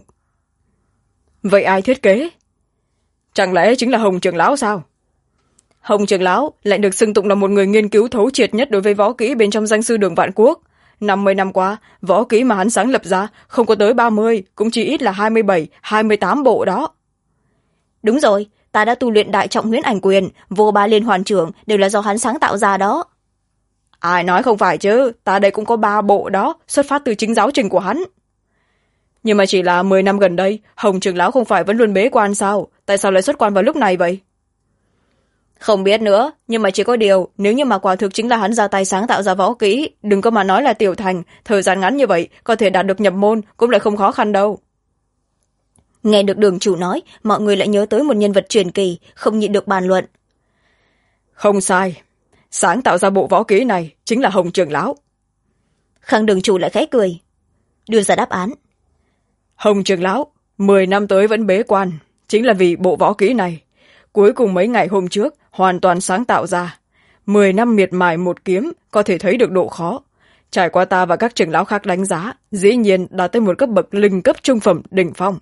Vậy ai thiết kế? Chẳng lẽ chính là Hồng trưởng lão sao? Hồng trưởng lão lại được xưng tụng là một người nghiên cứu thấu triệt nhất đối với võ kỹ bên trong danh sư Đường Vạn Quốc. 50 năm qua, võ kỹ mà hắn sáng lập ra không có tới 30, cũng chỉ ít là 27, 28 bộ đó. Đúng rồi, ta đã tu luyện đại trọng huyễn ảnh quyền, vô ba liên hoàn trưởng đều là do hắn sáng tạo ra đó. Ai nói không phải chứ, ta đây cũng có 3 bộ đó, xuất phát từ chính giáo trình của hắn. Nhưng mà chỉ là 10 năm gần đây, Hồng trưởng lão không phải vẫn luôn bế quan sao? Tại sao lại xuất quan vào lúc này vậy? Không biết nữa, nhưng mà chỉ có điều, nếu như mà quả thực chính là hắn ra tay sáng tạo ra võ kỹ, đừng có mà nói là tiểu thành, thời gian ngắn như vậy, có thể đạt được nhập môn cũng lại không khó khăn đâu. Nghe được đường chủ nói, mọi người lại nhớ tới một nhân vật truyền kỳ, không nhịn được bàn luận. Không sai, sáng tạo ra bộ võ kỹ này chính là Hồng trưởng lão. Khang đường chủ lại khẽ cười, đưa ra đáp án. Hồng trưởng lão 10 năm tới vẫn bế quan, chính là vì bộ võ kỹ này. Cuối cùng mấy ngày hôm trước hoàn toàn sáng tạo ra. 10 năm miệt mài một kiếm, có thể thấy được độ khó. Trải qua ta và các trưởng lão khác đánh giá, dĩ nhiên đạt tới một cấp bậc linh cấp trung phẩm đỉnh phong.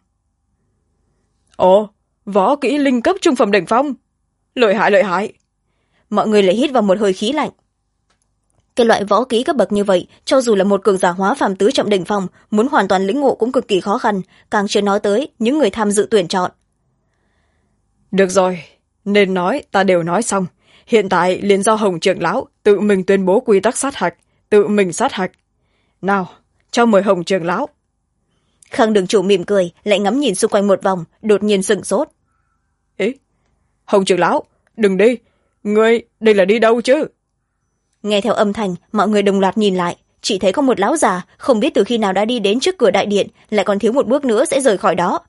Ồ, võ kỹ linh cấp trung phẩm đỉnh phong? Lợi hại lợi hại. Mọi người lại hít vào một hơi khí lạnh. Cái loại võ kỹ cấp bậc như vậy, cho dù là một cường giả hóa phàm tứ trọng đỉnh phong, muốn hoàn toàn lĩnh ngộ cũng cực kỳ khó khăn, càng chưa nói tới những người tham dự tuyển chọn. Được rồi, nên nói ta đều nói xong. Hiện tại liền do Hồng trưởng lão tự mình tuyên bố quy tắc sát hạch, tự mình sát hạch. Nào, cho mời Hồng trưởng lão. Khang đường chủ mỉm cười, lại ngắm nhìn xung quanh một vòng, đột nhiên sửng sốt. Ý, Hồng trưởng lão, đừng đi, ngươi đây là đi đâu chứ? Nghe theo âm thanh, mọi người đồng loạt nhìn lại, chỉ thấy có một lão già không biết từ khi nào đã đi đến trước cửa đại điện, lại còn thiếu một bước nữa sẽ rời khỏi đó.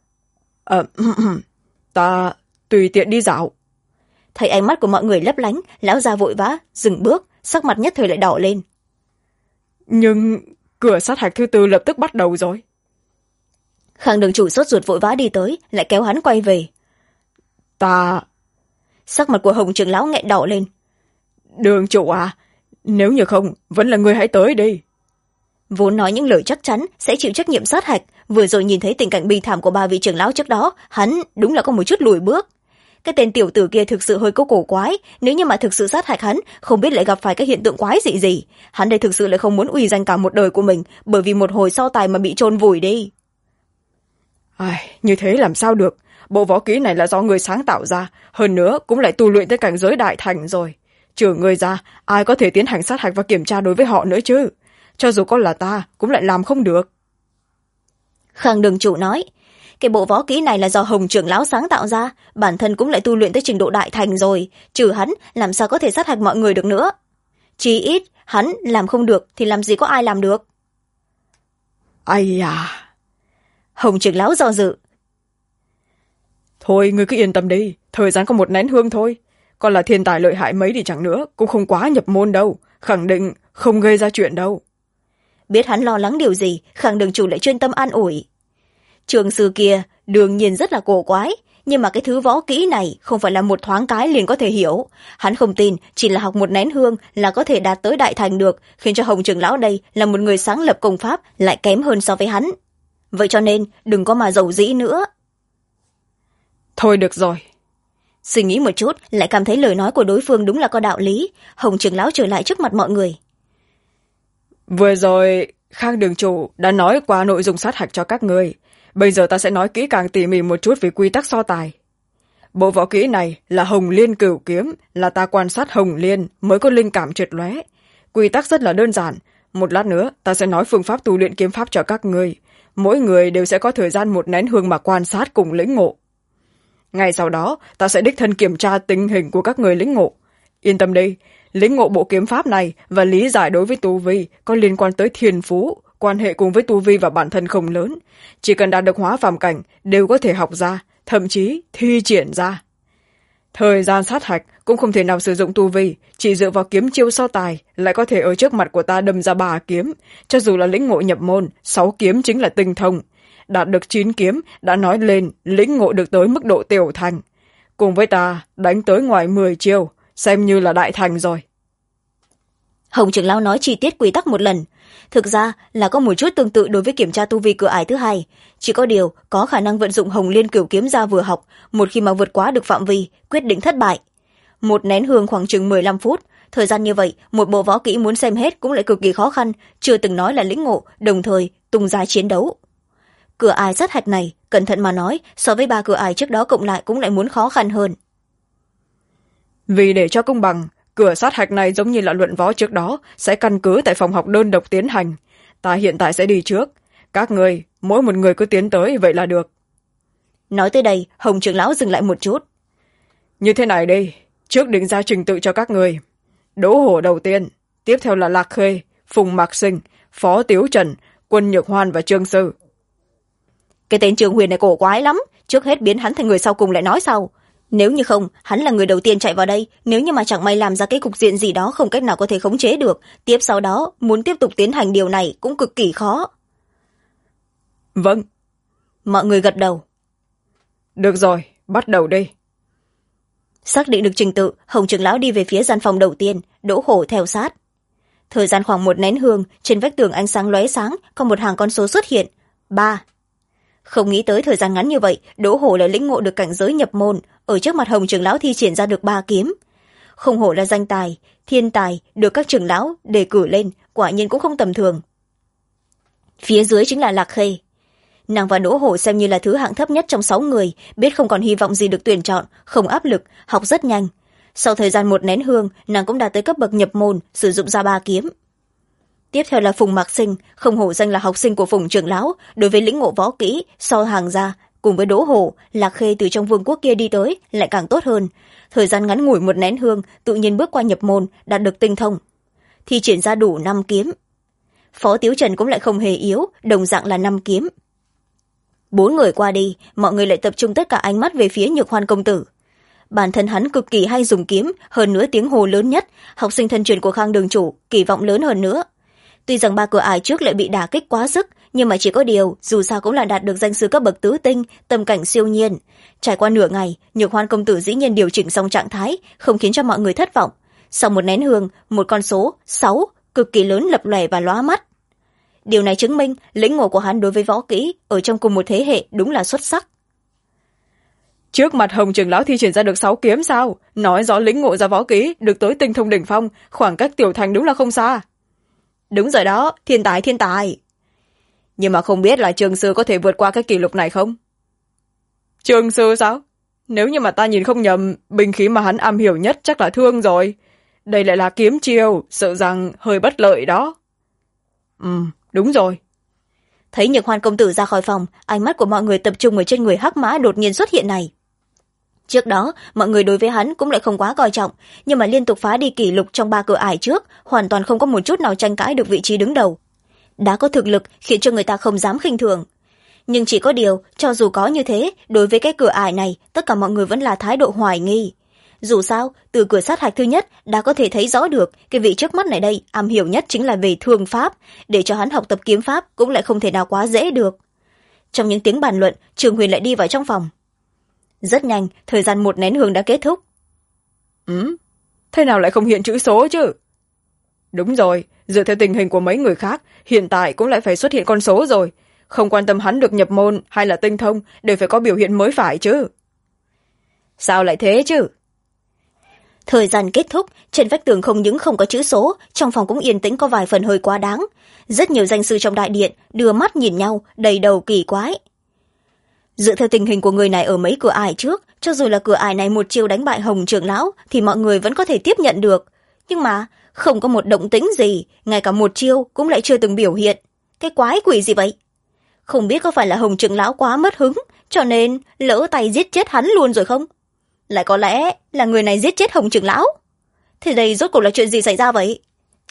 Ta tùy tiện đi dạo. Thấy ánh mắt của mọi người lấp lánh, lão già vội vã dừng bước, sắc mặt nhất thời lại đỏ lên. Nhưng cửa sát hạch thứ tư lập tức bắt đầu rồi. Khang đường chủ sốt ruột vội vã đi tới, lại kéo hắn quay về. Sắc mặt của Hồng trưởng lão nghẹn đỏ lên. Đường chủ à, nếu như không, vẫn là ngươi hãy tới đi. Vốn nói những lời chắc chắn sẽ chịu trách nhiệm sát hạch, vừa rồi nhìn thấy tình cảnh bi thảm của ba vị trưởng lão trước đó, hắn đúng là có một chút lùi bước. Cái tên tiểu tử kia thực sự hơi có cổ quái, nếu như mà thực sự sát hạch hắn, không biết lại gặp phải cái hiện tượng quái dị gì. Hắn đây thực sự lại không muốn uy danh cả một đời của mình, bởi vì một hồi so tài mà bị chôn vùi đi. Như thế làm sao được, bộ võ kỹ này là do người sáng tạo ra, hơn nữa cũng lại tu luyện tới cảnh giới đại thành rồi. Trừ người ra, ai có thể tiến hành sát hạch và kiểm tra đối với họ nữa chứ? Cho dù có là ta, cũng lại làm không được. Khang đường chủ nói, cái bộ võ kỹ này là do Hồng trưởng lão sáng tạo ra, bản thân cũng lại tu luyện tới trình độ đại thành rồi, trừ hắn làm sao có thể sát hạch mọi người được nữa. Chí ít hắn làm không được thì làm gì có ai làm được. Hồng trưởng lão do dự. Thôi ngươi cứ yên tâm đi, thời gian có một nén hương thôi. Còn là thiên tài lợi hại mấy đi chẳng nữa, cũng không quá nhập môn đâu, khẳng định không gây ra chuyện đâu. Biết hắn lo lắng điều gì, Khang đường chủ lại chuyên tâm an ủi. Trường sư kia đương nhiên rất là cổ quái, nhưng mà cái thứ võ kỹ này không phải là một thoáng cái liền có thể hiểu. Hắn không tin chỉ là học một nén hương là có thể đạt tới đại thành được, khiến cho Hồng trưởng lão đây là một người sáng lập công pháp lại kém hơn so với hắn. Vậy cho nên đừng có mà giàu dĩ nữa. Thôi được rồi. Suy nghĩ một chút lại cảm thấy lời nói của đối phương đúng là có đạo lý. Hồng trưởng lão trở lại trước mặt mọi người. Vừa rồi Khang đường chủ đã nói qua nội dung sát hạch cho các ngươi, bây giờ ta sẽ nói kỹ càng tỉ mỉ một chút về quy tắc so tài. Bộ võ kỹ này là Hồng Liên Cửu Kiếm, là ta quan sát Hồng Liên mới có linh cảm trượt lóe. Quy tắc rất là đơn giản, một lát nữa ta sẽ nói phương pháp tu luyện kiếm pháp cho các ngươi, mỗi người đều sẽ có thời gian một nén hương mà quan sát cùng lĩnh ngộ. Ngay sau đó ta sẽ đích thân kiểm tra tình hình của các người lĩnh ngộ. Yên tâm đi, lĩnh ngộ bộ kiếm pháp này và lý giải đối với tu vi có liên quan tới thiên phú, quan hệ cùng với tu vi và bản thân không lớn, chỉ cần đạt được hóa phàm cảnh đều có thể học ra, thậm chí thi triển ra. Thời gian sát hạch cũng không thể nào sử dụng tu vi, chỉ dựa vào kiếm chiêu so tài lại có thể ở trước mặt của ta đâm ra 3 kiếm, cho dù là lĩnh ngộ nhập môn 6 kiếm chính là tinh thông, đạt được 9 kiếm đã nói lên lĩnh ngộ được tới mức độ tiểu thành, cùng với ta đánh tới ngoài 10 chiêu xem như là đại thành rồi. Hồng trưởng lão nói chi tiết quy tắc một lần, thực ra là có một chút tương tự đối với kiểm tra tu vi cửa ải thứ hai, chỉ có điều có khả năng vận dụng Hồng Liên Cửu Kiếm ra vừa học, một khi mà vượt quá được phạm vi quyết định thất bại. Một nén hương khoảng chừng 15 phút, thời gian như vậy một bộ võ kỹ muốn xem hết cũng lại cực kỳ khó khăn, chưa từng nói là lĩnh ngộ, đồng thời tung ra chiến đấu. Cửa ải sát hạch này cẩn thận mà nói, so với 3 cửa ải trước đó cộng lại cũng lại muốn khó khăn hơn. Vì để cho công bằng, cửa sát hạch này giống như là luận võ trước đó sẽ căn cứ tại phòng học đơn độc tiến hành. Ta hiện tại sẽ đi trước, các người mỗi một người cứ tiến tới vậy là được. Nói tới đây, Hồng trưởng lão dừng lại một chút. Như thế này đi, trước định ra trình tự cho các người. Đỗ Hổ đầu tiên, tiếp theo là Lạc Khê, Phùng Mạc Sinh, Phó Tiếu Trần, Quân Nhược Hoan và Trương Sư. Cái tên Trương Huyền này cổ quái lắm, trước hết biến hắn thành người sau cùng lại nói sau. Nếu như không, hắn là người đầu tiên chạy vào đây, nếu như mà chẳng may làm ra cái cục diện gì đó không cách nào có thể khống chế được, tiếp sau đó muốn tiếp tục tiến hành điều này cũng cực kỳ khó. Vâng. Mọi người gật đầu. Được rồi, bắt đầu đi. Xác định được trình tự, Hồng trưởng lão đi về phía gian phòng đầu tiên, Đỗ Hổ theo sát. Thời gian khoảng 1 nén hương, trên vách tường ánh sáng lóe sáng, có một hàng con số xuất hiện, 3. Không nghĩ tới thời gian ngắn như vậy, Đỗ Hổ lại lĩnh ngộ được cảnh giới nhập môn, ở trước mặt Hồng trưởng lão thi triển ra được 3 kiếm. Không hổ là danh tài, thiên tài, được các trưởng lão đề cử lên, quả nhiên cũng không tầm thường. Phía dưới chính là Lạc Khê. Nàng và Đỗ Hổ xem như là thứ hạng thấp nhất trong 6 người, biết không còn hy vọng gì được tuyển chọn, không áp lực, học rất nhanh. Sau thời gian 1 nén hương, nàng cũng đạt tới cấp bậc nhập môn, sử dụng ra 3 kiếm. Tiếp theo là Phùng Mạc Sinh, không hổ danh là học sinh của Phùng trưởng lão, đối với lĩnh ngộ võ kỹ so hàng ra, cùng với Đỗ Hổ, Lạc Khê từ trong vương quốc kia đi tới lại càng tốt hơn. Thời gian ngắn ngủi 1 nén hương, tự nhiên bước qua nhập môn, đạt được tinh thông. Thi triển ra đủ 5 kiếm. Phó Tiếu Trần cũng lại không hề yếu, đồng dạng là 5 kiếm. 4 người qua đi, mọi người lại tập trung tất cả ánh mắt về phía Nhược Hoan công tử. Bản thân hắn cực kỳ hay dùng kiếm, hơn nữa tiếng hồ lớn nhất, học sinh thân truyền của Khang đường chủ, kỳ vọng lớn hơn nữa. Tuy rằng 3 cửa ải trước lại bị đả kích quá sức, nhưng mà chỉ có điều, dù sao cũng là đạt được danh sư cấp bậc tứ tinh, tâm cảnh siêu nhiên. Trải qua nửa ngày, Nhược Hoan công tử dĩ nhiên điều chỉnh xong trạng thái, không khiến cho mọi người thất vọng. Sau một nén hương, một con số 6 cực kỳ lớn lập lòe và lóa mắt. Điều này chứng minh lĩnh ngộ của hắn đối với võ kỹ ở trong cùng một thế hệ đúng là xuất sắc. Trước mặt Hồng trưởng lão thi triển ra được 6 kiếm sao? Nói rõ lĩnh ngộ ra võ kỹ được tới tinh thông đỉnh phong, khoảng cách tiểu thành đúng là không xa. Đúng rồi đó, thiên tài thiên tài. Nhưng mà không biết là Trường sư có thể vượt qua cái kỷ lục này không? Trường sư sao? Nếu như mà ta nhìn không nhầm, binh khí mà hắn am hiểu nhất chắc là thương rồi. Đây lại là kiếm chiêu, sợ rằng hơi bất lợi đó. Đúng rồi. Thấy Nhược Hoan công tử ra khỏi phòng, ánh mắt của mọi người tập trung ở trên người Hắc Mã đột nhiên xuất hiện này. Trước đó, mọi người đối với hắn cũng lại không quá coi trọng, nhưng mà liên tục phá đi kỷ lục trong 3 cửa ải trước, hoàn toàn không có một chút nào tranh cãi được vị trí đứng đầu. Đã có thực lực khiến cho người ta không dám khinh thường. Nhưng chỉ có điều, cho dù có như thế, đối với cái cửa ải này, tất cả mọi người vẫn là thái độ hoài nghi. Dù sao, từ cửa sát hạch thứ nhất đã có thể thấy rõ được cái vị trước mắt này đây am hiểu nhất chính là về thương pháp, để cho hắn học tập kiếm pháp cũng lại không thể nào quá dễ được. Trong những tiếng bàn luận, Trường Huyền lại đi vào trong phòng. Rất nhanh, thời gian 1 nén hương đã kết thúc. Thế nào lại không hiện chữ số chứ? Đúng rồi, dựa theo tình hình của mấy người khác, hiện tại cũng lại phải xuất hiện con số rồi. Không quan tâm hắn được nhập môn hay là tinh thông, đều phải có biểu hiện mới phải chứ. Sao lại thế chứ? Thời gian kết thúc, trên vách tường không những không có chữ số, trong phòng cũng yên tĩnh có vài phần hơi quá đáng. Rất nhiều danh sư trong đại điện đưa mắt nhìn nhau, đầy đầu kỳ quái. Dựa theo tình hình của người này ở mấy cửa ải trước, cho dù là cửa ải này một chiêu đánh bại Hồng trưởng lão thì mọi người vẫn có thể tiếp nhận được. Nhưng mà không có một động tĩnh gì, ngay cả một chiêu cũng lại chưa từng biểu hiện. Cái quái quỷ gì vậy? Không biết có phải là Hồng trưởng lão quá mất hứng, cho nên lỡ tay giết chết hắn luôn rồi không? Lại có lẽ là người này giết chết Hồng trưởng lão. Thế đây rốt cuộc là chuyện gì xảy ra vậy?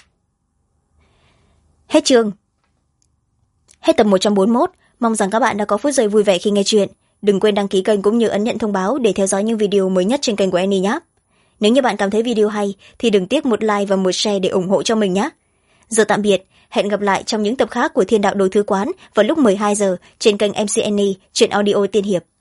Hết chương. Hết tập 141. Mong rằng các bạn đã có phút giây vui vẻ khi nghe chuyện. Đừng quên đăng ký kênh cũng như ấn nhận thông báo để theo dõi những video mới nhất trên kênh của Annie nhé. Nếu như bạn cảm thấy video hay thì đừng tiếc một like và một share để ủng hộ cho mình nhé. Giờ tạm biệt, hẹn gặp lại trong những tập khác của Thiên Đạo Đồ Thư Quán vào lúc 12 giờ trên kênh MC Annie, truyện audio tiên hiệp.